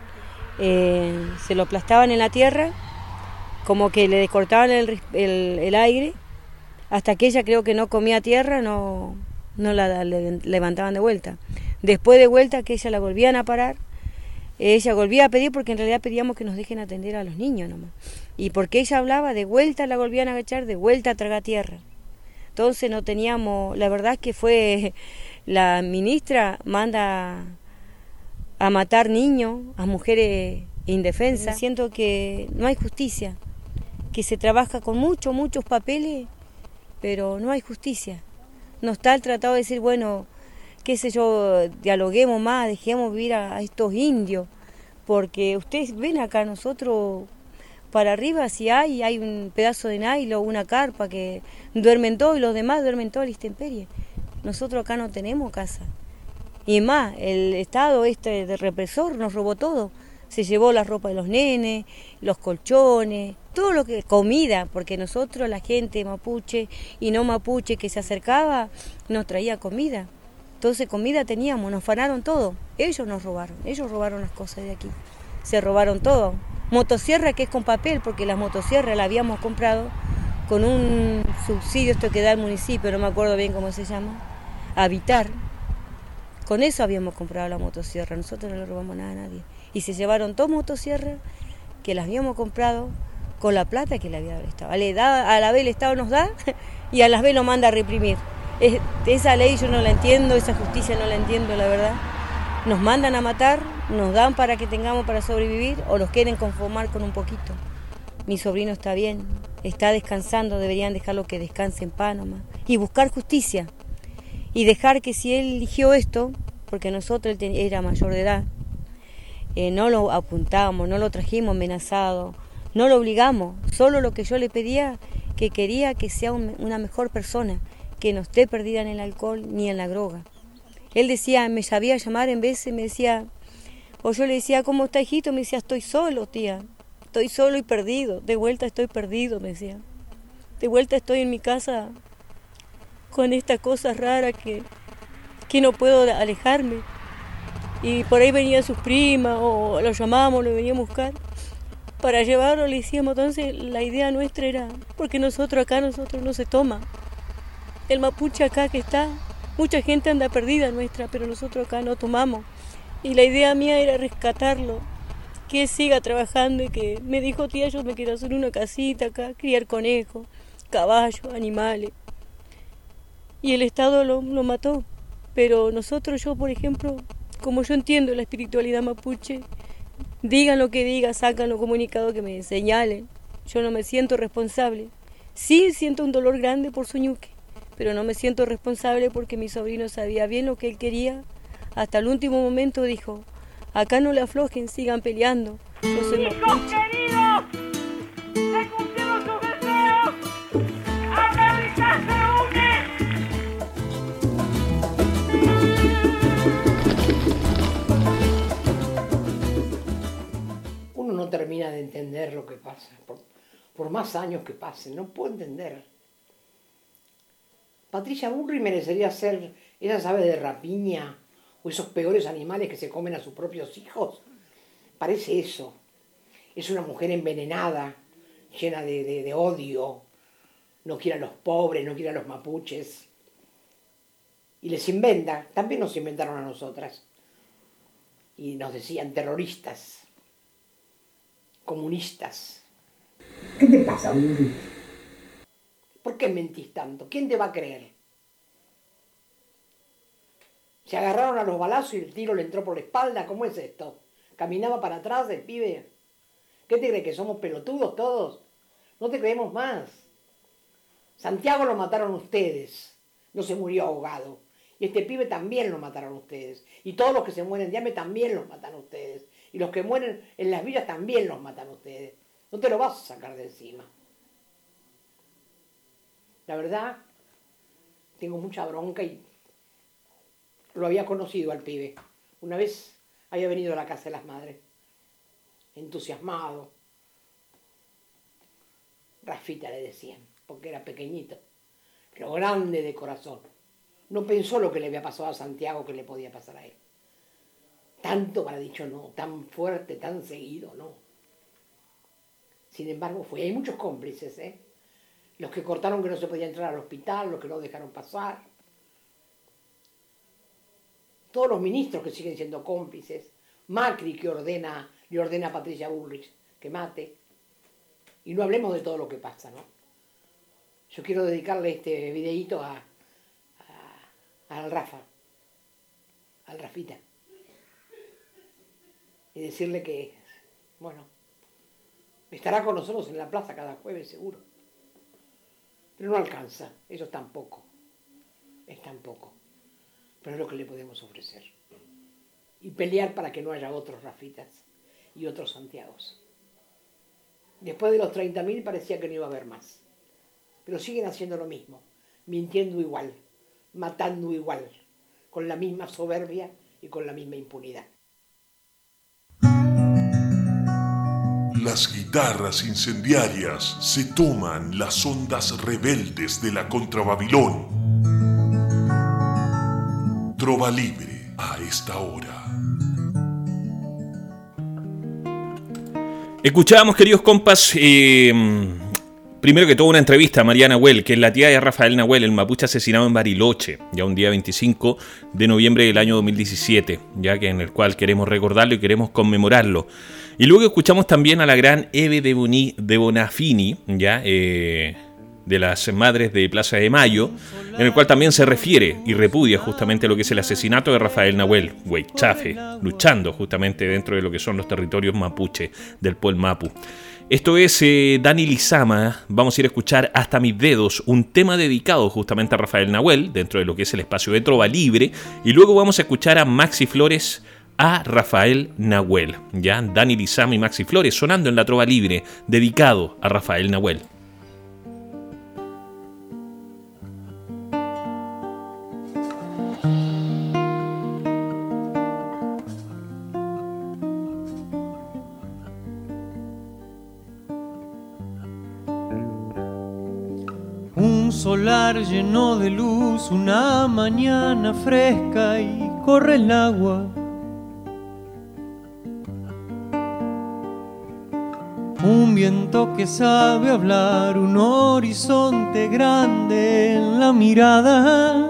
se lo aplastaban en la tierra, como que le cortaban el aire, hasta que ella creo que no comía tierra, no la levantaban de vuelta. Después de vuelta que ella la volvían a parar, ella volvía a pedir, porque en realidad pedíamos que nos dejen atender a los niños nomás. Y porque ella hablaba, de vuelta la volvían a agachar, de vuelta a tragar tierra. Entonces no teníamos, la verdad es que fue, la ministra manda a matar niños, a mujeres indefensas. Siento que no hay justicia, que se trabaja con muchos papeles, pero no hay justicia. No está el tratado de decir, bueno, qué sé yo, dialoguemos más, dejemos vivir a estos indios. Porque ustedes ven acá nosotros, para arriba si hay un pedazo de nylon, una carpa que duermen todos y los demás duermen toda la intemperie. Nosotros acá no tenemos casa. Y más, el Estado de represor nos robó todo. Se llevó la ropa de los nenes, los colchones, todo lo que... comida, porque nosotros, la gente mapuche y no mapuche que se acercaba, nos traía comida. Entonces comida teníamos, nos fanaron todo. Ellos nos robaron, ellos robaron las cosas de aquí. Se robaron todo. Motosierra que es con papel, porque las motosierras la habíamos comprado con un subsidio, esto que da el municipio, no me acuerdo bien cómo se llama, Habitar. Con eso habíamos comprado la motosierra, nosotros no le robamos nada a nadie. Y se llevaron dos motosierras que las habíamos comprado con la plata que le había dado el Estado. A la vez el Estado nos da y a la vez lo manda a reprimir. Esa ley yo no la entiendo, esa justicia no la entiendo, la verdad. Nos mandan a matar, nos dan para que tengamos para sobrevivir o los quieren conformar con un poquito. Mi sobrino está bien, está descansando, deberían dejarlo que descanse en paz nomás. Y buscar justicia. Y dejar que si él eligió esto, porque nosotros él era mayor de edad, no lo apuntamos, no lo trajimos amenazado, no lo obligamos, solo lo que yo le pedía, que quería que sea una mejor persona, que no esté perdida en el alcohol ni en la droga. Él decía, me sabía llamar en veces, me decía, o yo le decía, ¿cómo está, hijito? Me decía, estoy solo, tía, estoy solo y perdido, de vuelta estoy perdido, me decía. De vuelta estoy en mi casa con esta cosa rara que no puedo alejarme. Y por ahí venían sus primas, o lo llamábamos, lo veníamos a buscar, para llevarlo, le decíamos. Entonces la idea nuestra era, porque nosotros no se toma. El mapuche acá que está, mucha gente anda perdida nuestra, pero nosotros acá no tomamos. Y la idea mía era rescatarlo, que él siga trabajando y que me dijo, tía, yo me quiero hacer una casita acá, criar conejos, caballos, animales. Y el Estado lo mató. Pero nosotros, yo por ejemplo, como yo entiendo la espiritualidad mapuche, digan lo que digan, sacan los comunicados que me señalen. Yo no me siento responsable. Sí siento un dolor grande por Suñuque, pero no me siento responsable porque mi sobrino sabía bien lo que él quería. Hasta el último momento dijo, acá no le aflojen, sigan peleando. Yo soy mapuche. ¡Queridos! ¡Se cumplieron sus deseos! ¡América se une! Uno no termina de entender lo que pasa, por más años que pasen, no puedo entender. Patricia Bullrich merecería ser esas aves de rapiña o esos peores animales que se comen a sus propios hijos. Parece eso. Es una mujer envenenada, llena de odio. No quiere a los pobres, no quiere a los mapuches. Y les inventa, también nos inventaron a nosotras. Y nos decían terroristas, comunistas. ¿Qué te pasa, Bullrich? ¿Por qué mentís tanto? ¿Quién te va a creer? Se agarraron a los balazos y el tiro le entró por la espalda. ¿Cómo es esto? Caminaba para atrás el pibe. ¿Qué te crees, que somos pelotudos todos? No te creemos más. Santiago lo mataron ustedes. No se murió ahogado. Y este pibe también lo mataron ustedes. Y todos los que se mueren de hambre también los matan ustedes. Y los que mueren en las villas también los matan ustedes. No te lo vas a sacar de encima. La verdad, tengo mucha bronca y lo había conocido al pibe. Una vez había venido a la casa de las madres, entusiasmado. Rafita le decían, porque era pequeñito, pero grande de corazón. No pensó lo que le había pasado a Santiago que le podía pasar a él. Tanto habrá dicho no, tan fuerte, tan seguido, no. Sin embargo, hay muchos cómplices, ¿eh? Los que cortaron que no se podía entrar al hospital, los que no dejaron pasar. Todos los ministros que siguen siendo cómplices. Macri que le ordena a Patricia Bullrich que mate. Y no hablemos de todo lo que pasa, ¿no? Yo quiero dedicarle este videíto al Rafa, al Rafita. Y decirle que, bueno, estará con nosotros en la plaza cada jueves seguro. Pero no alcanza, ellos tampoco. es tan poco, pero es lo que le podemos ofrecer. Y pelear para que no haya otros Rafitas y otros Santiagos. Después de los 30.000 parecía que no iba a haber más. Pero siguen haciendo lo mismo, mintiendo igual, matando igual, con la misma soberbia y con la misma impunidad. Las guitarras incendiarias se toman las ondas rebeldes de la Contrababilón. Trova libre a esta hora. Escuchábamos, queridos compas, primero que todo una entrevista a María Nahuel, que es la tía de Rafael Nahuel, el mapuche asesinado en Bariloche, ya un día 25 de noviembre del año 2017, ya que en el cual queremos recordarlo y queremos conmemorarlo. Y luego escuchamos también a la gran Eve de Bonafini, ya de las Madres de Plaza de Mayo, en el cual también se refiere y repudia justamente lo que es el asesinato de Rafael Nahuel Weichafe, luchando justamente dentro de lo que son los territorios mapuche del Pueblo Mapu. Esto es Dani Lizama. Vamos a ir a escuchar Hasta mis dedos, un tema dedicado justamente a Rafael Nahuel dentro de lo que es el espacio de Trova Libre, y luego vamos a escuchar a Maxi Flores a Rafael Nahuel, ya Dani Lizama y Maxi Flores sonando en la Trova Libre, dedicado a Rafael Nahuel. Un solar lleno de luz, una mañana fresca y corre el agua. Un viento que sabe hablar, un horizonte grande en la mirada.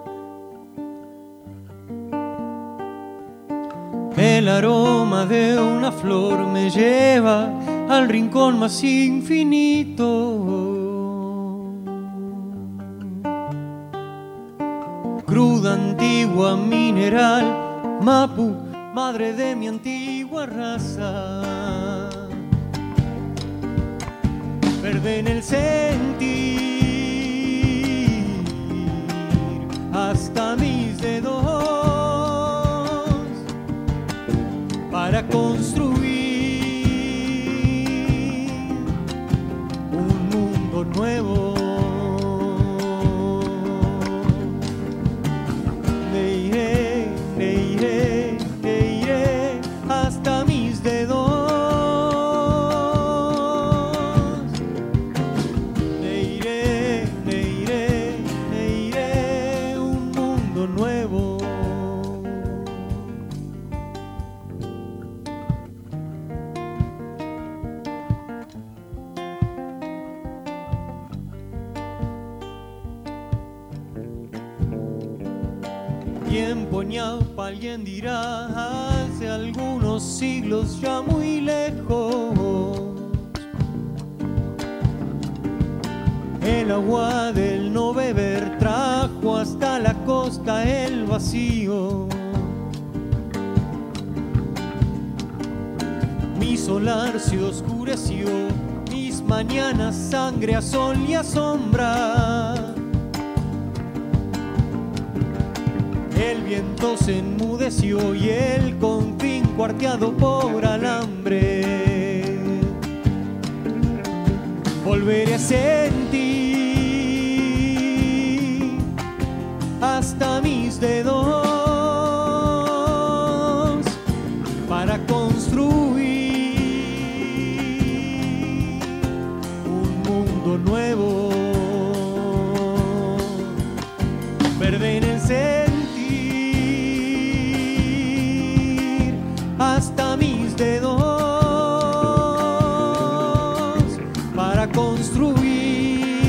El aroma de una flor me lleva al rincón más infinito. Cruda antigua mineral, Mapu, madre de mi antigua raza. Verde en el sentir, hasta mis dedos, para construir un mundo nuevo. Hasta mis dedos. Le iré, un mundo nuevo. Tiempo ñaupa, alguien dirá, hace algunos siglos ya muy lejos. El agua del no beber trajo hasta la costa el vacío. Mi solar se oscureció, mis mañanas sangre a sol y a sombra. El viento se enmudeció y el confín cuarteado por alambre. Volveré a sentir hasta mis dedos para construir un mundo nuevo. Verde en el sentir hasta mis dedos para construir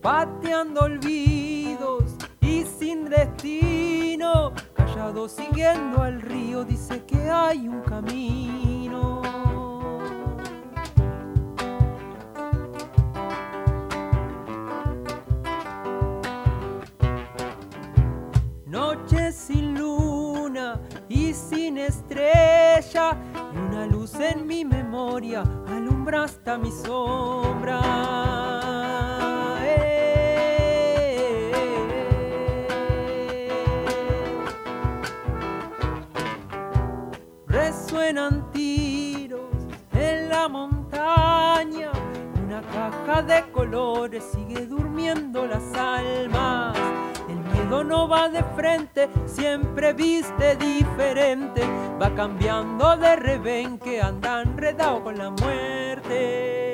pateando olvidos y sin destino, callado siguiendo al río, dice que hay un camino. Noche sin luna y sin estrella, y una luz en mi memoria alumbra hasta mi sombra. Resuenan tiros en la montaña, una caja de colores sigue durmiendo las almas. El miedo no va de frente, siempre viste diferente, va cambiando de rebenque, anda enredado con la muerte.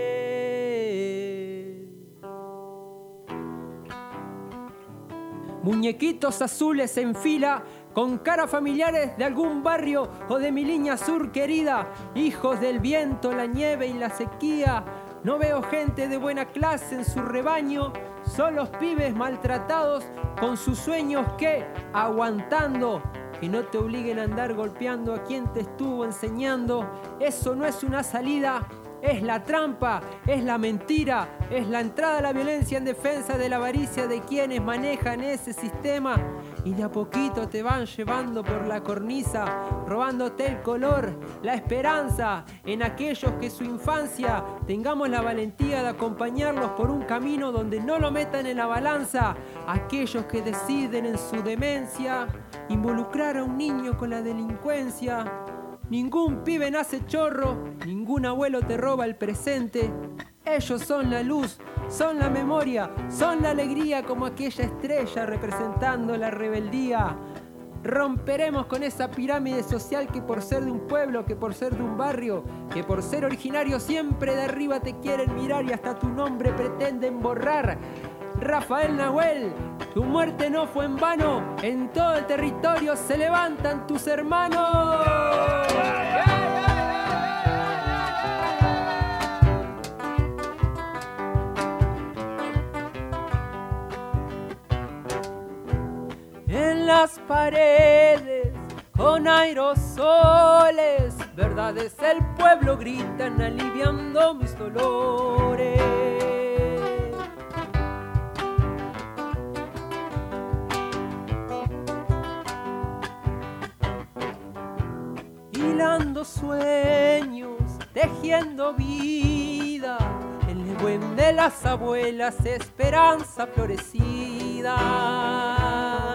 Muñequitos azules en fila, con caras familiares de algún barrio o de mi línea sur querida, hijos del viento, la nieve y la sequía. No veo gente de buena clase en su rebaño, son los pibes maltratados con sus sueños que, aguantando, que no te obliguen a andar golpeando a quien te estuvo enseñando. Eso no es una salida, es la trampa, es la mentira, es la entrada a la violencia en defensa de la avaricia de quienes manejan ese sistema. Y de a poquito te van llevando por la cornisa, robándote el color, la esperanza en aquellos que su infancia tengamos la valentía de acompañarlos por un camino donde no lo metan en la balanza. Aquellos que deciden en su demencia involucrar a un niño con la delincuencia. Ningún pibe nace chorro, ningún abuelo te roba el presente. Ellos son la luz, son la memoria, son la alegría, como aquella estrella representando la rebeldía. Romperemos con esa pirámide social que por ser de un pueblo, que por ser de un barrio, que por ser originario siempre de arriba te quieren mirar y hasta tu nombre pretenden borrar. Rafael Nahuel, tu muerte no fue en vano, en todo el territorio se levantan tus hermanos. En las paredes con aerosoles, verdades el pueblo gritan aliviando mis dolores. Hilando sueños, tejiendo vida, el legüen de las abuelas, esperanza florecida.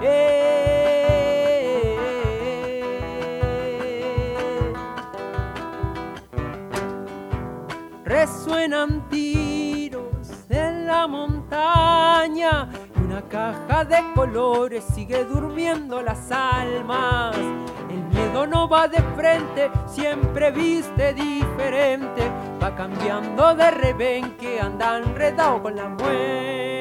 Resuenan tiros en la montaña, y una caja de colores sigue durmiendo las almas. El miedo no va de frente, siempre viste diferente, va cambiando de rebenque, anda enredado con la muerte.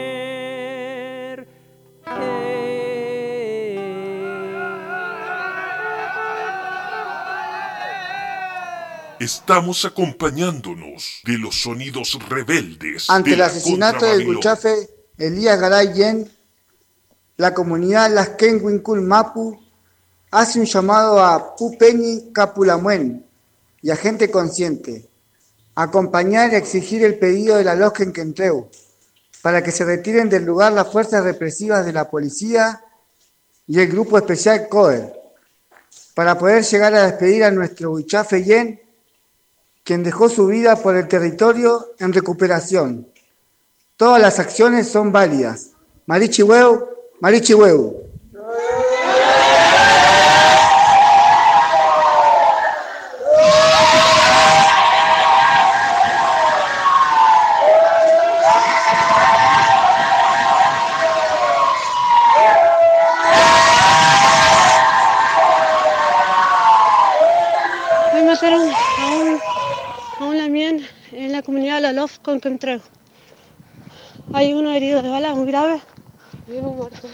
Estamos acompañándonos de los sonidos rebeldes. Ante el asesinato del Huichafe Elías Garay Yen, la comunidad Laskenwinkul Mapu hace un llamado a Pupeñi Capulamuen y a gente consciente, acompañar y exigir el pedido de la Losken Kentreu para que se retiren del lugar las fuerzas represivas de la policía y el grupo especial COER, para poder llegar a despedir a nuestro Huichafe Yen, quien dejó su vida por el territorio en recuperación. Todas las acciones son válidas. Marichihueu, Marichihueu. Hoy mataron a un lamien en la comunidad de La Lof con Kentreu. Hay uno herido de bala muy grave y uno muerto.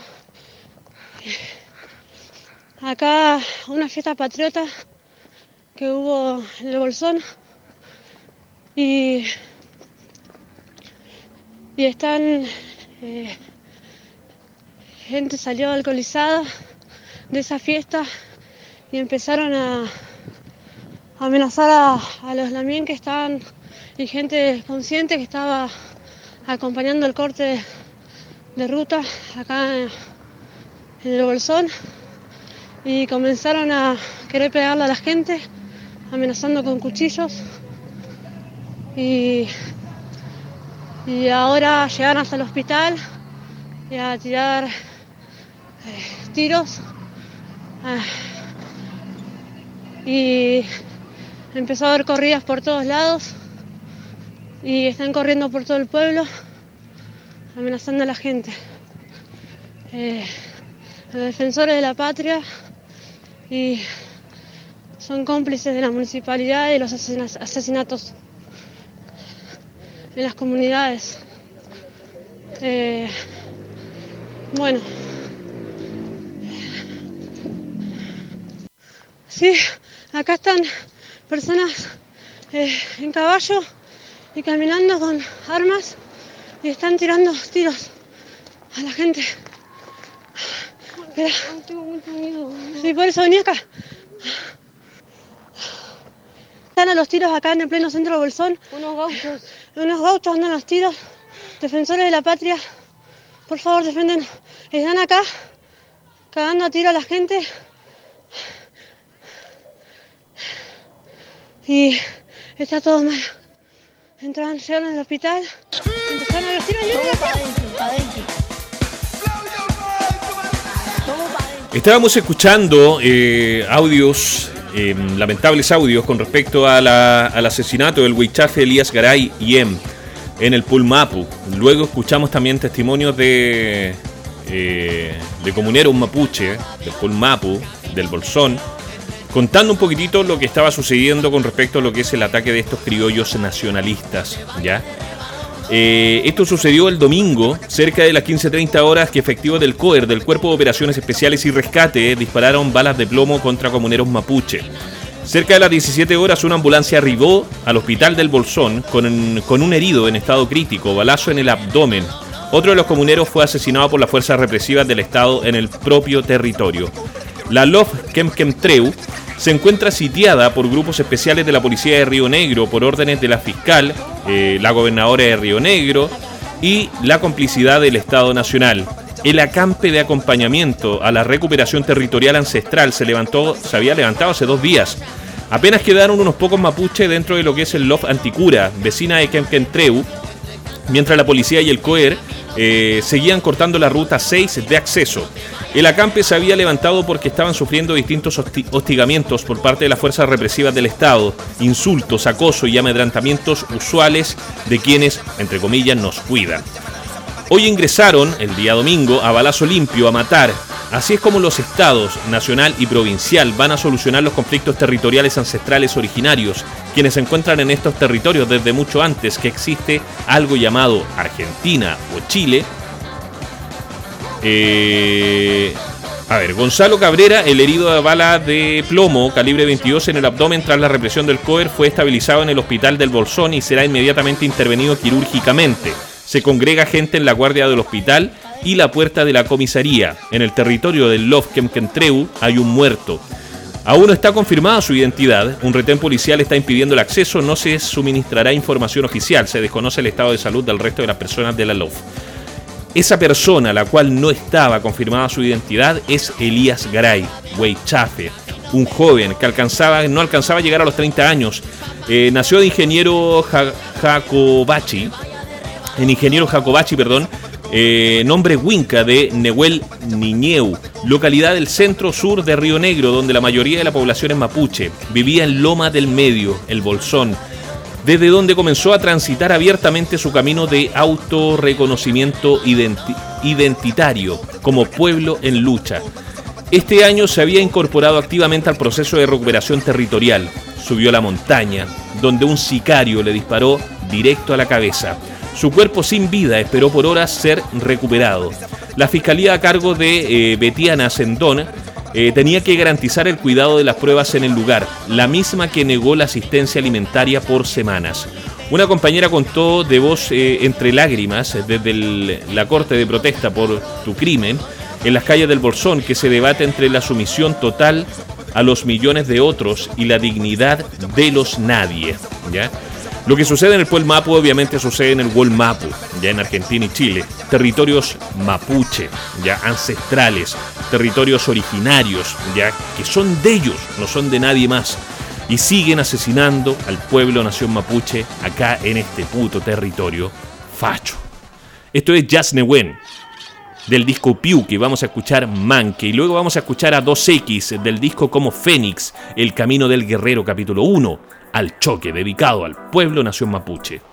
Acá una fiesta patriota que hubo en el Bolsón y están Gente salió alcoholizada de esa fiesta y empezaron a amenazar a los lamien que estaban y gente consciente que estaba acompañando el corte de ruta acá en el Bolsón, y comenzaron a querer pegarle a la gente, amenazando con cuchillos, y ahora llegaron hasta el hospital y a tirar tiros, y empezó a haber corridas por todos lados y están corriendo por todo el pueblo amenazando a la gente. Los defensores de la patria y son cómplices de la municipalidad y de los asesinatos en las comunidades. Bueno, sí, acá están personas en caballo y caminando con armas y están tirando tiros a la gente. Espera. Tengo mucho miedo. Sí, por eso vení acá. Están a los tiros acá en el pleno centro de Bolsón. Unos gauchos andan a los tiros. Defensores de la patria, por favor, defienden. Están acá, cagando a tiro a la gente. Y está todo mal. Llegaron al hospital, empezaron a los tiros. Estábamos escuchando audios, lamentables audios con respecto al asesinato del huichafe Elías Garay Yem en el Pulmapu. Luego escuchamos también testimonios de comuneros mapuche del Pulmapu, del Bolsón, contando un poquitito lo que estaba sucediendo con respecto a lo que es el ataque de estos criollos nacionalistas, ¿ya? Esto sucedió el domingo, cerca de las 15:30 horas, que efectivos del COER, del Cuerpo de Operaciones Especiales y Rescate, dispararon balas de plomo contra comuneros mapuche. Cerca de las 17 horas, una ambulancia arribó al hospital del Bolsón con un herido en estado crítico, balazo en el abdomen. Otro de los comuneros fue asesinado por las fuerzas represivas del Estado en el propio territorio. La LOF Kemkemtreu se encuentra sitiada por grupos especiales de la Policía de Río Negro por órdenes de la fiscal, la gobernadora de Río Negro y la complicidad del Estado Nacional. El acampe de acompañamiento a la recuperación territorial ancestral se había levantado hace 2 días. Apenas quedaron unos pocos mapuches dentro de lo que es el LOF Anticura, vecina de Kemkemtreu, mientras la policía y el COER seguían cortando la ruta 6 de acceso. El acampe se había levantado porque estaban sufriendo distintos hostigamientos por parte de las fuerzas represivas del Estado, insultos, acoso y amedrantamientos usuales de quienes, entre comillas, nos cuidan. Hoy ingresaron, el día domingo, a balazo limpio a matar. Así es como los estados, nacional y provincial, van a solucionar los conflictos territoriales ancestrales originarios, quienes se encuentran en estos territorios desde mucho antes que existe algo llamado Argentina o Chile. Gonzalo Cabrera, el herido de bala de plomo calibre 22 en el abdomen tras la represión del COER, fue estabilizado en el hospital del Bolsón y será inmediatamente intervenido quirúrgicamente. Se congrega gente en la guardia del hospital y la puerta de la comisaría. En el territorio del LOF Kemkemtreu hay un muerto. Aún no está confirmada su identidad. Un retén policial está impidiendo el acceso. No se suministrará información oficial. Se desconoce el estado de salud del resto de las personas de la LOF. Esa persona, la cual no estaba confirmada su identidad, es Elías Garay Huichafe, un joven que no alcanzaba a llegar a los 30 años. Nació de ingeniero Jacobachi, nombre Huinca de Nehuel Niñeu, localidad del centro-sur de Río Negro, donde la mayoría de la población es mapuche. Vivía en Loma del Medio, el Bolsón, desde donde comenzó a transitar abiertamente su camino de autorreconocimiento identitario como pueblo en lucha. Este año se había incorporado activamente al proceso de recuperación territorial. Subió a la montaña, donde un sicario le disparó directo a la cabeza. Su cuerpo sin vida esperó por horas ser recuperado. La fiscalía a cargo de Betiana Sendón tenía que garantizar el cuidado de las pruebas en el lugar, la misma que negó la asistencia alimentaria por semanas. Una compañera contó de voz entre lágrimas desde la corte de protesta por tu crimen en las calles del Bolsón, que se debate entre la sumisión total a los millones de otros y la dignidad de los nadie, ¿ya? Lo que sucede en el Pueblo Mapu obviamente sucede en el World Mapu, ya en Argentina y Chile. Territorios mapuche, ya ancestrales, territorios originarios, ya que son de ellos, no son de nadie más. Y siguen asesinando al pueblo nación mapuche acá en este puto territorio facho. Esto es Jazz Nehuen, del disco Piu, que vamos a escuchar Manque, y luego vamos a escuchar a 2X del disco Como Fénix, El Camino del Guerrero capítulo 1, Al Choque, dedicado al pueblo nación mapuche.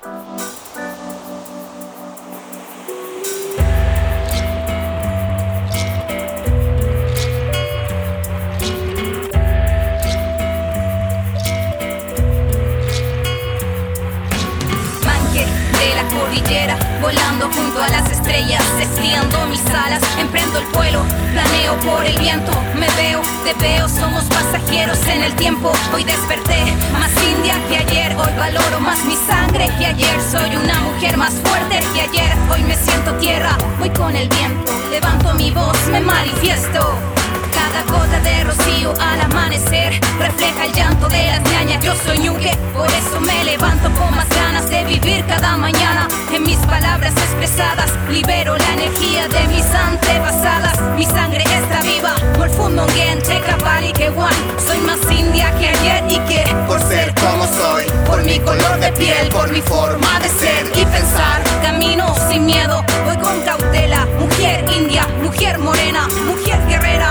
Volando junto a las estrellas, estriando mis alas, emprendo el vuelo, planeo por el viento, me veo, te veo, somos pasajeros en el tiempo. Hoy desperté, más india que ayer, hoy valoro más mi sangre que ayer, soy una mujer más fuerte que ayer, hoy me siento tierra, voy con el viento, levanto mi voz, me manifiesto. Cada gota de rocío al amanecer refleja el llanto de las ñañas. Yo soy ñuque, por eso me levanto con más ganas de vivir cada mañana. En mis palabras expresadas libero la energía de mis antepasadas. Mi sangre está viva, Molfundongen, Tecapali, Kewan. Soy más india que ayer y que por ser como soy, por mi color de piel, por mi forma de ser y pensar, camino sin miedo, voy con cautela. Mujer india, mujer morena, mujer guerrera.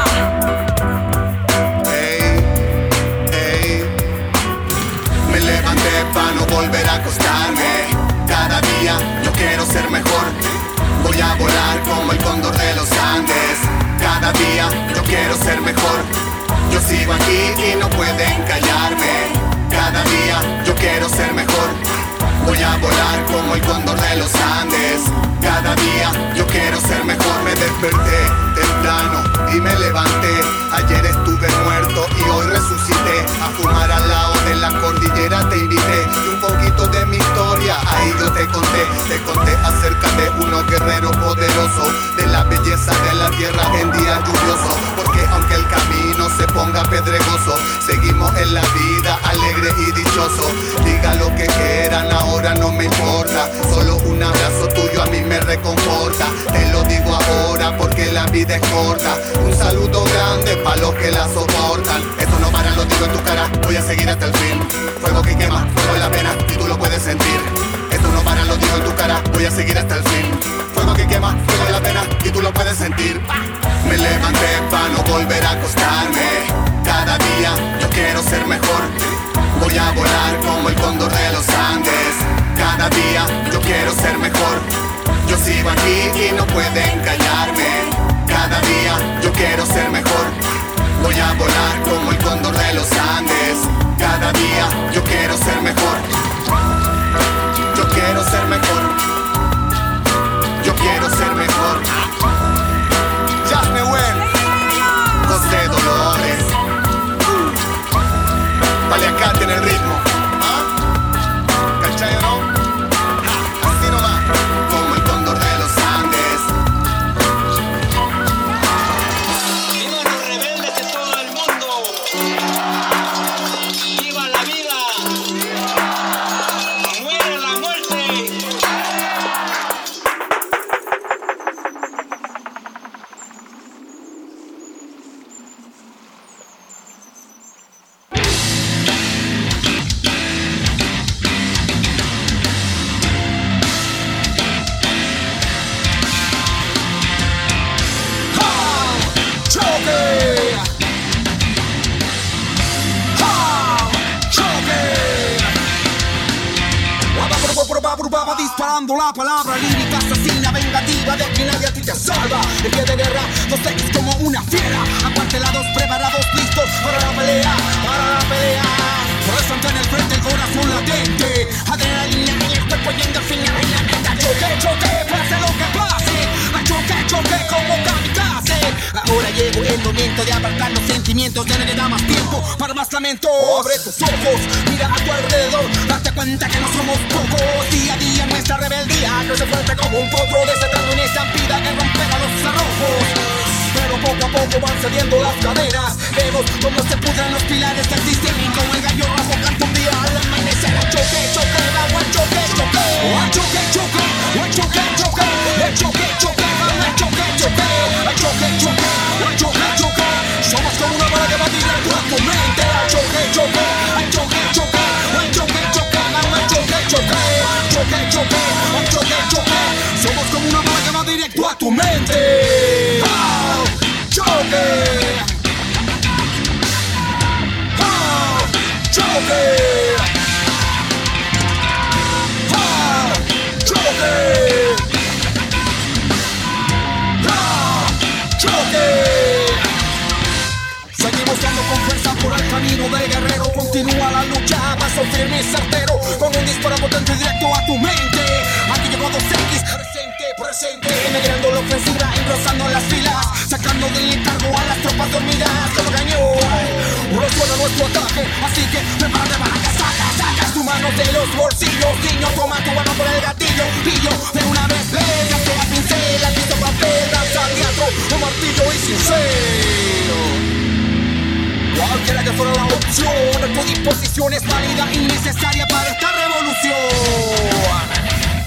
Para no volver a acostarme. Cada día yo quiero ser mejor. Voy a volar como el cóndor de los Andes. Cada día yo quiero ser mejor. Yo sigo aquí y no pueden callarme. Cada día yo quiero ser mejor. Voy a volar como el cóndor de los Andes. Cada día yo quiero ser mejor. Me desperté temprano y me levanté. Ayer estuve muerto y hoy resucité. A fumar al lado de la cordillera te invité. Y un poquito de mi historia ahí yo te conté acerca de unos guerreros poderosos, de la belleza de la tierra en día lluvioso. Porque aunque el camino se ponga pedregoso, seguimos en la vida alegre y dichoso. Diga lo que quieran, ahora no me importa. Solo un abrazo tuyo a mí me reconforta. Te lo digo ahora porque la vida es corta. Un saludo grande para los que la soportan. Esto no para, lo digo en tu cara, voy a seguir hasta el fin. Fuego que quema, fuego en la pena, y tú lo puedes sentir. Esto no para, lo digo en tu cara, voy a seguir hasta el fin. Fuego que quema, fuego en la pena, y tú lo puedes sentir. Me levanté para no volver a acostarme. Cada día yo quiero ser mejor. Voy a volar como el cóndor de los Andes. Cada día yo quiero ser mejor. Yo sigo aquí y no pueden callarme. Cada día yo quiero ser mejor. Voy a volar como el cóndor de los Andes. Cada día yo quiero ser mejor. Yo quiero ser mejor. Yo quiero ser mejor. Jazz Nehuen, José Dolores. Vale, acá tiene el ritmo. ¿Cachai o no? Así nomás, como el cóndor de los Andes. ¡Viva los rebeldes de todo el mundo! ¡Viva la vida! ¡Muere la muerte! Disparando la palabra lírica asesina vengativa de que nadie a ti te salva. El pie de guerra, 2X como una fiera. Acuartelados, preparados, listos para la pelea, Por eso ante en el frente el corazón latente. Adrenalina en el cuerpo y endorfina en la mente. Choque, pase lo que pase. Choque como kamikaze. Ahora llego en donde aliento de apartar los sentimientos. Ya no queda más tiempo para más lamento. Abre tus ojos, mira a tu alrededor, date cuenta que no somos pocos. Día a día nuestra rebeldía crece fuerte como un potro, desatando una estampida que romperá los cerrojos. Pero poco a poco van cediendo las cadenas. Vemos cómo se pudran los pilares del sistema. Y como el gallo rojo canta un día al amanecer. Choque, choque, vamos al choque, choque. Al choque, choque, al choque, choque. Al choque, choque, vamos al choque, choque. Al choque, choque, al choque, choque. Somos como una bala que va directo a tu mente. Al choque, choque, al choque, choque. Al choque, choque, vamos al choque, choque. Choque, choque, al choque, choque. Somos como una bala que va directo a tu mente. Choque, choque, choque, choque. Seguimos dando con fuerza por el camino del guerrero. Continúa la lucha, paso firme y certero, con un disparo potente directo a tu mente. Aquí llegó 2X, presente, emigrando la ofensiva, engrosando las filas, sacando del letargo a las tropas dormidas. Como cañón, resuena nuestro ataque, así que prepárate para que sacas tu mano de los bolsillos. Niño, toma tu mano por el gatillo, pillo de una vez, venga, sea pincel, listo papel, danza, teatro, un martillo y sincero. Cualquiera que fuera la opción, tu disposición es válida y necesaria para esta revolución.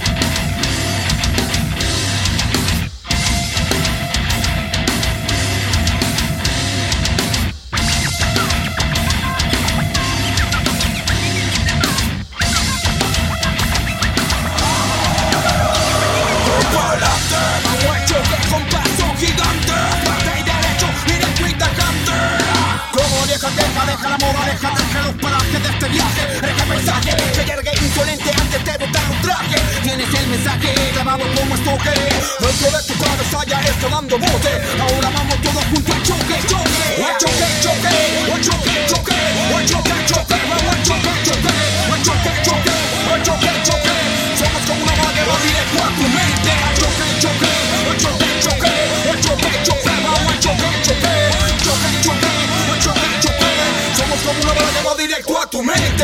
Deja la moda, deja los parajes de este viaje. Deja el mensaje, que llegue insolente antes de botar un traje. Tienes el mensaje clavado como estoque. Dentro de tu cabeza ya está dando bote. Ahora vamos todos juntos al choque, choque. Al choque, choque, al choque, choque. Al choque, choque, vamos al choque, choque. Al choque, choque, al choque, choque. Somos como una bala que va directo a tu mente. Al choque, choque, al choque, choque. Al choque, choque, vamos al choque, choque. Choque, choque, al choque, choque. Somos como una bala que va directo a tu mente.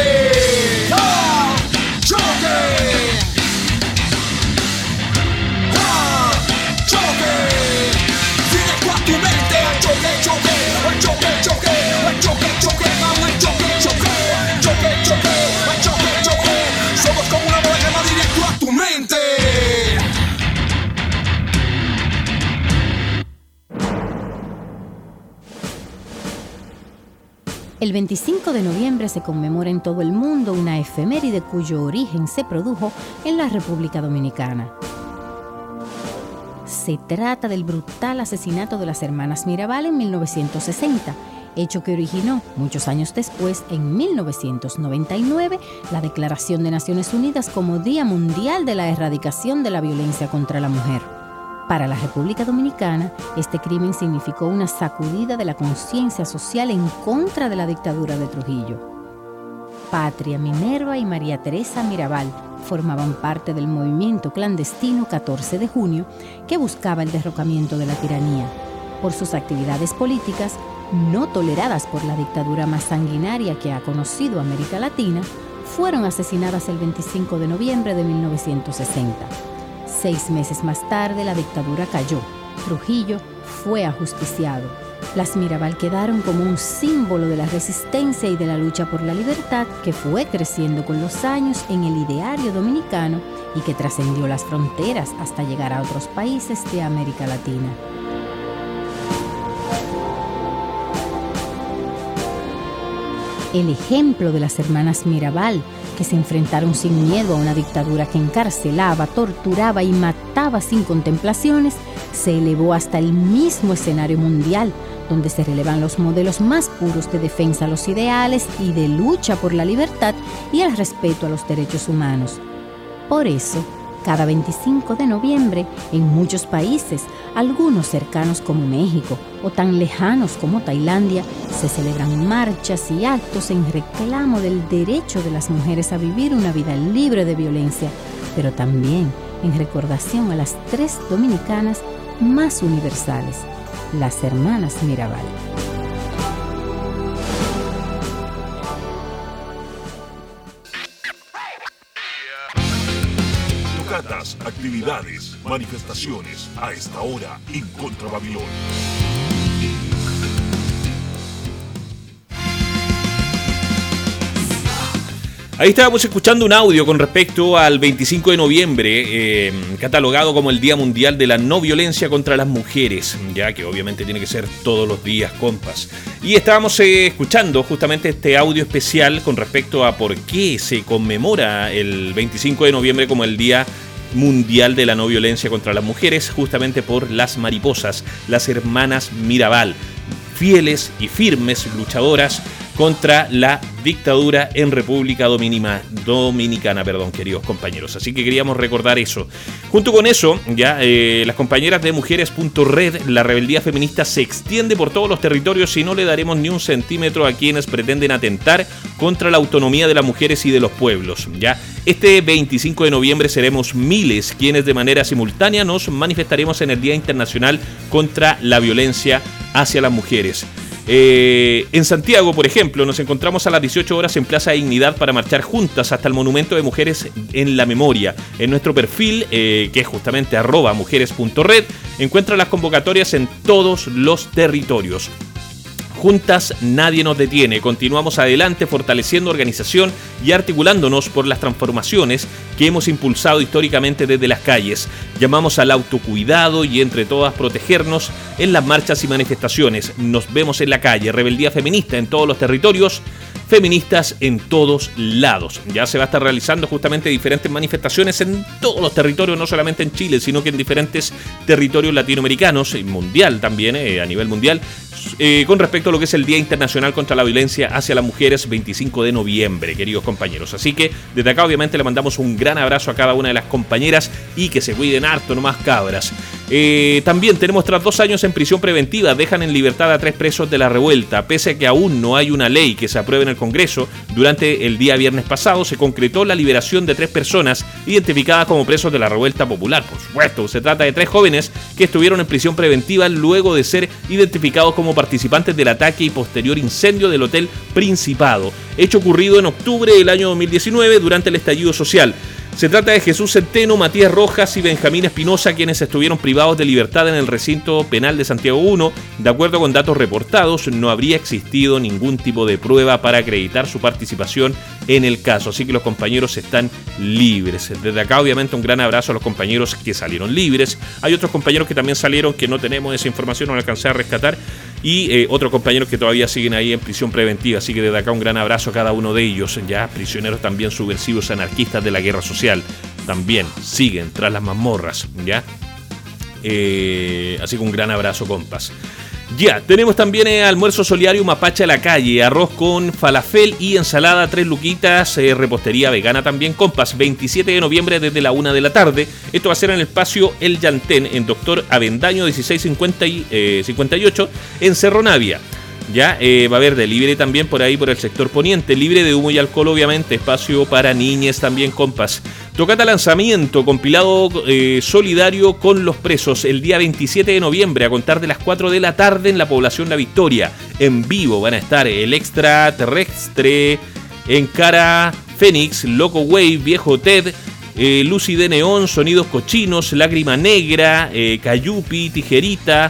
Choque, choque, directo a tu mente. Al choque, choque, al choque, choque. Al choque, choque, vamos al choque, choque. Choque, choque, al choque, choque. Somos como una bala que va directo a tu mente. El 25 de noviembre se conmemora en todo el mundo una efeméride cuyo origen se produjo en la República Dominicana. Se trata del brutal asesinato de las hermanas Mirabal en 1960, hecho que originó, muchos años después, en 1999, la Declaración de Naciones Unidas como Día Mundial de la Erradicación de la Violencia contra la Mujer. Para la República Dominicana, este crimen significó una sacudida de la conciencia social en contra de la dictadura de Trujillo. Patria, Minerva y María Teresa Mirabal formaban parte del movimiento clandestino 14 de junio que buscaba el derrocamiento de la tiranía. Por sus actividades políticas, no toleradas por la dictadura más sanguinaria que ha conocido América Latina, fueron asesinadas el 25 de noviembre de 1960. 6 meses más tarde, la dictadura cayó. Trujillo fue ajusticiado. Las Mirabal quedaron como un símbolo de la resistencia y de la lucha por la libertad que fue creciendo con los años en el ideario dominicano y que trascendió las fronteras hasta llegar a otros países de América Latina. El ejemplo de las hermanas Mirabal, que se enfrentaron sin miedo a una dictadura que encarcelaba, torturaba y mataba sin contemplaciones, se elevó hasta el mismo escenario mundial, donde se relevan los modelos más puros de defensa a los ideales y de lucha por la libertad y el respeto a los derechos humanos. Por eso, cada 25 de noviembre, en muchos países, algunos cercanos como México o tan lejanos como Tailandia, se celebran marchas y actos en reclamo del derecho de las mujeres a vivir una vida libre de violencia, pero también en recordación a las 3 dominicanas más universales: las hermanas Mirabal. Tocatas, actividades, manifestaciones a esta hora en Contra Babilón. Ahí estábamos escuchando un audio con respecto al 25 de noviembre, catalogado como el Día Mundial de la No Violencia contra las Mujeres, ya que obviamente tiene que ser todos los días, compas. Y estábamos escuchando justamente este audio especial con respecto a por qué se conmemora el 25 de noviembre como el Día Mundial de la No Violencia contra las Mujeres, justamente por las mariposas, las hermanas Mirabal, fieles y firmes luchadoras contra la dictadura en República Dominicana, queridos compañeros. Así que queríamos recordar eso. Junto con eso, ya las compañeras de Mujeres.red, la rebeldía feminista se extiende por todos los territorios y no le daremos ni un centímetro a quienes pretenden atentar contra la autonomía de las mujeres y de los pueblos. Ya este 25 de noviembre seremos miles quienes de manera simultánea nos manifestaremos en el Día Internacional contra la Violencia hacia las Mujeres. En Santiago, por ejemplo, nos encontramos a las 18 horas en Plaza Dignidad para marchar juntas hasta el Monumento de Mujeres en la Memoria. En nuestro perfil, que es justamente @mujeres.red, encuentra las convocatorias en todos los territorios. Juntas nadie nos detiene, continuamos adelante fortaleciendo organización y articulándonos por las transformaciones que hemos impulsado históricamente desde las calles. Llamamos al autocuidado y entre todas protegernos en las marchas y manifestaciones. Nos vemos en la calle, rebeldía feminista en todos los territorios, feministas en todos lados. Ya se va a estar realizando justamente diferentes manifestaciones en todos los territorios, no solamente en Chile, sino que en diferentes territorios latinoamericanos y mundial también, a nivel mundial, con respecto a lo que es el Día Internacional contra la Violencia hacia las Mujeres, 25 de noviembre, queridos compañeros. Así que desde acá obviamente le mandamos un gran abrazo a cada una de las compañeras y que se cuiden harto nomás, cabras. También tenemos, tras 2 años en prisión preventiva, dejan en libertad a 3 presos de la revuelta. Pese a que aún no hay una ley que se apruebe en el Congreso, durante el día viernes pasado se concretó la liberación de 3 personas identificadas como presos de la revuelta popular. Por supuesto, se trata de 3 jóvenes que estuvieron en prisión preventiva luego de ser identificados como participantes del ataque y posterior incendio del Hotel Principado, hecho ocurrido en octubre del año 2019 durante el estallido social. Se trata de Jesús Centeno, Matías Rojas y Benjamín Espinosa, quienes estuvieron privados de libertad en el recinto penal de Santiago 1. De acuerdo con datos reportados, no habría existido ningún tipo de prueba para acreditar su participación en el caso, así que los compañeros están libres. Desde acá, obviamente, un gran abrazo a los compañeros que salieron libres. Hay otros compañeros que también salieron, que no tenemos esa información, no la alcancé a rescatar, y otros compañeros que todavía siguen ahí en prisión preventiva, así que desde acá un gran abrazo a cada uno de ellos, ya prisioneros también subversivos anarquistas de la guerra social, también siguen tras las mazmorras, ya. Así que un gran abrazo, compas. Ya, tenemos también almuerzo solidario Mapache a la calle, arroz con falafel y ensalada, 3 luquitas, repostería vegana también, compas, 27 de noviembre desde la 1 de la tarde. Esto va a ser en el espacio El Llantén, en Doctor Avendaño 1658, en Cerro Navia. Ya va a haber delivery también por ahí, por el sector poniente, libre de humo y alcohol, obviamente, espacio para niñas también, compas. Tocata lanzamiento, compilado solidario con los presos, el día 27 de noviembre, a contar de las 4 de la tarde en la población La Victoria. En vivo van a estar El Extraterrestre, Encara, Fénix, Loco Wave, Viejo Ted, Lucy de Neón, Sonidos Cochinos, Lágrima Negra, Cayupi, Tijerita,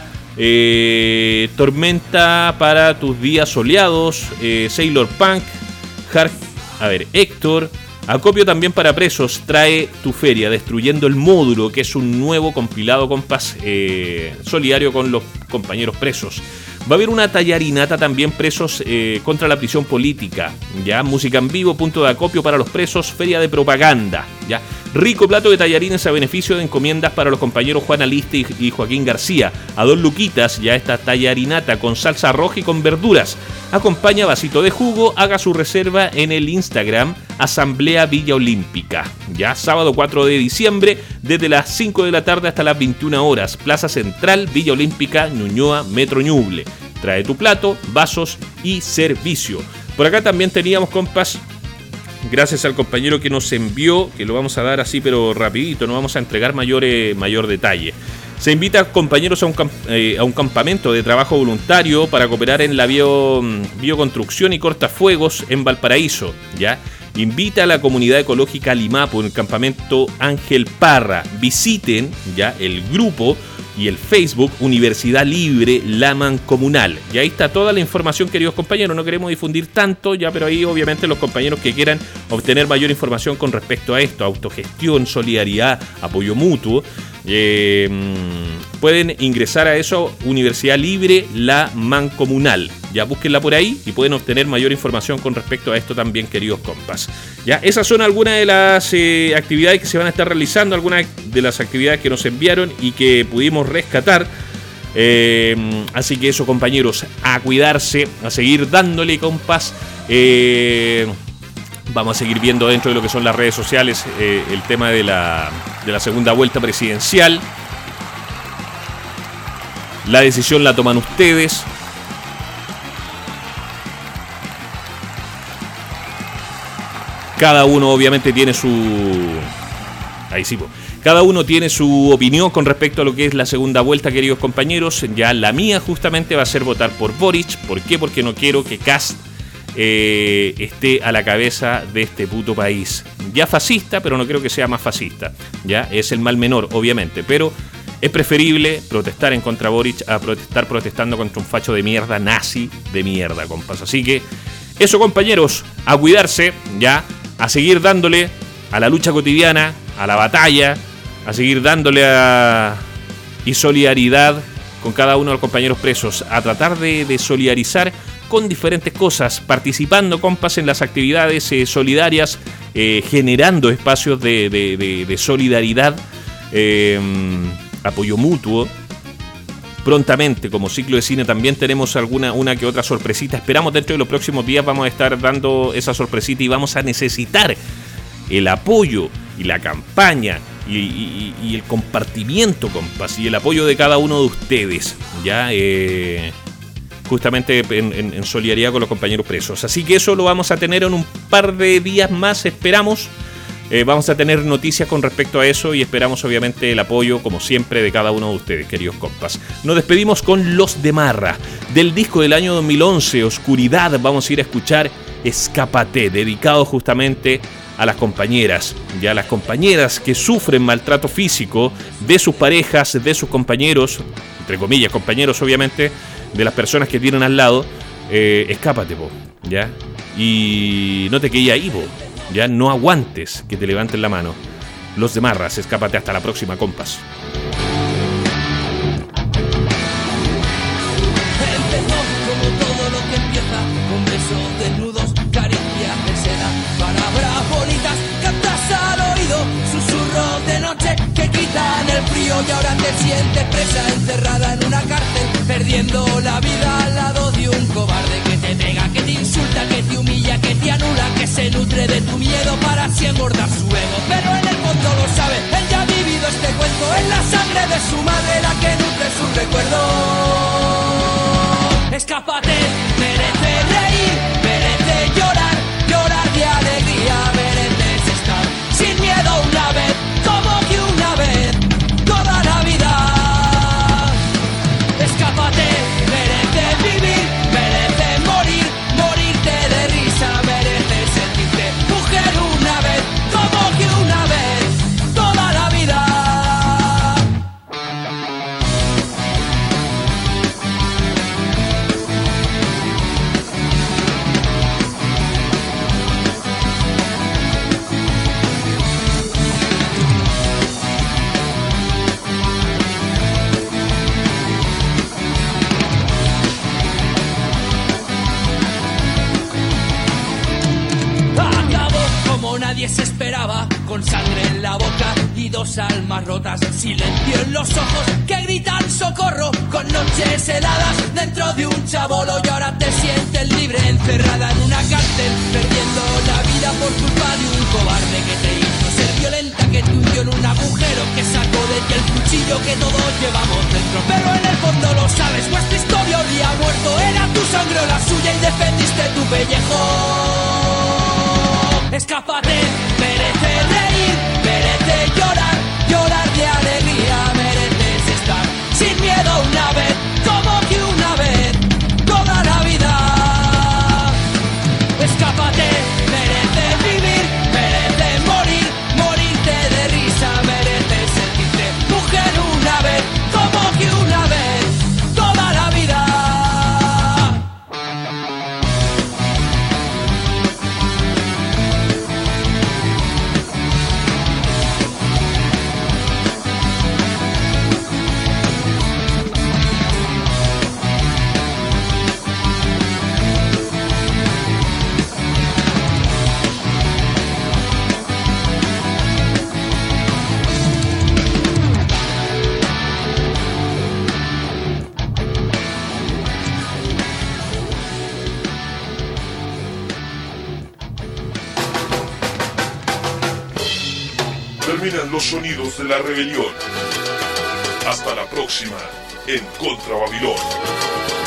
Tormenta para tus días soleados, Sailor Punk, Héctor. Acopio también para presos, trae tu feria, Destruyendo el Módulo, que es un nuevo compilado, compas, solidario con los compañeros presos. Va a haber una tallarinata también, presos contra la prisión política, ya, música en vivo, punto de acopio para los presos, feria de propaganda, ya, rico plato de tallarines a beneficio de encomiendas para los compañeros Juan Aliste y Joaquín García, a 2 luquitas, ya esta tallarinata con salsa roja y con verduras, acompaña vasito de jugo, haga su reserva en el Instagram, Asamblea Villa Olímpica, ya, sábado 4 de diciembre, desde las 5 de la tarde hasta las 21 horas, Plaza Central, Villa Olímpica, Ñuñoa, Metro Ñuble. Trae tu plato, vasos y servicio. Por acá también teníamos, compas, gracias al compañero que nos envió, que lo vamos a dar así pero rapidito, no vamos a entregar mayor detalle. Se invita a compañeros a un campamento de trabajo voluntario para cooperar en la bioconstrucción y cortafuegos en Valparaíso, ¿ya? Invita a la comunidad ecológica Limapo en el campamento Ángel Parra. Visiten ya el grupo y el Facebook Universidad Libre La Mancomunal. Y ahí está toda la información, queridos compañeros. No queremos difundir tanto ya, pero ahí obviamente los compañeros que quieran obtener mayor información con respecto a esto, autogestión, solidaridad, apoyo mutuo, pueden ingresar a eso, Universidad Libre La Mancomunal. Ya búsquenla por ahí y pueden obtener mayor información con respecto a esto también, queridos compas. Ya, esas son algunas de las actividades que se van a estar realizando, algunas de las actividades que nos enviaron y que pudimos rescatar. Así que eso, compañeros, a cuidarse, a seguir dándole, compas. Vamos a seguir viendo dentro de lo que son las redes sociales el tema de la segunda vuelta presidencial. La decisión la toman ustedes. Cada uno obviamente tiene su... Ahí sí, cada uno tiene su opinión con respecto a lo que es la segunda vuelta, queridos compañeros. Ya la mía justamente va a ser votar por Boric. ¿Por qué? Porque no quiero que Kast esté a la cabeza de este puto país. Ya fascista, pero no creo que sea más fascista. Ya es el mal menor, obviamente, pero es preferible protestar en contra Boric a estar protestando contra un facho de mierda, nazi de mierda, compas. Así que eso, compañeros, a cuidarse, ya, a seguir dándole a la lucha cotidiana, a la batalla, a seguir dándole y solidaridad con cada uno de los compañeros presos, a tratar de solidarizar con diferentes cosas, participando, compas, en las actividades solidarias, generando espacios de solidaridad, apoyo mutuo. Prontamente, como ciclo de cine, también tenemos una que otra sorpresita. Esperamos dentro de los próximos días vamos a estar dando esa sorpresita y vamos a necesitar el apoyo y la campaña y el compartimiento, compas, y el apoyo de cada uno de ustedes, ya justamente en solidaridad con los compañeros presos. Así que eso lo vamos a tener en un par de días más, esperamos. Vamos a tener noticias con respecto a eso y esperamos obviamente el apoyo, como siempre, de cada uno de ustedes, queridos compas. Nos despedimos con Los de Marra. Del disco del año 2011, Oscuridad, vamos a ir a escuchar Escápate, dedicado justamente a las compañeras, ya las compañeras que sufren maltrato físico de sus parejas, de sus compañeros, entre comillas, compañeros obviamente, de las personas que tienen al lado. Escápate, po, ya, y no te quedes ahí, po. Ya no aguantes que te levanten la mano. Los de Marras, Escápate. Hasta la próxima, compas. Empezó como todo lo que empieza, con besos desnudos, caricias de seda, palabras bonitas, cantas al oído, susurros de noche que quitan el frío y ahora te sientes presa, encerrada en una cárcel, perdiendo la vida al lado de un cobarde que te pega, que te insulta, que te humilla, que te anula, que se nutre de tu miedo para así engordar su ego. Pero en el fondo lo sabe, él ya ha vivido este cuento, en la sangre de su madre la que nutre su recuerdo. Escápate, merece reír, merece llorar, llorar de alegría, mereces estar sin miedo una vez, como que una vez, toda la vida. Escápate, merece vivir, merece morir, morirte de risa, merece sentirte mujer una vez, como que una vez, toda la vida. Acabó como nadie se esperaba, con sangre en la boca y dos almas rotas, silencio en los ojos que gritan socorro, con noches heladas dentro de un chabolo y ahora te sientes libre, encerrada en una cárcel, perdiendo la vida por culpa de un cobarde que te hizo ser violenta, que te hundió en un agujero, que sacó de ti el cuchillo que todos llevamos dentro. Pero en el fondo lo sabes, vuestra historia olía muerto, era tu sangre o la suya y defendiste tu pellejo. Escápate, merece reír, merece llorar, llorar de alegría, mereces estar terminan los sonidos de la rebelión. Hasta la próxima en Contra Babilón.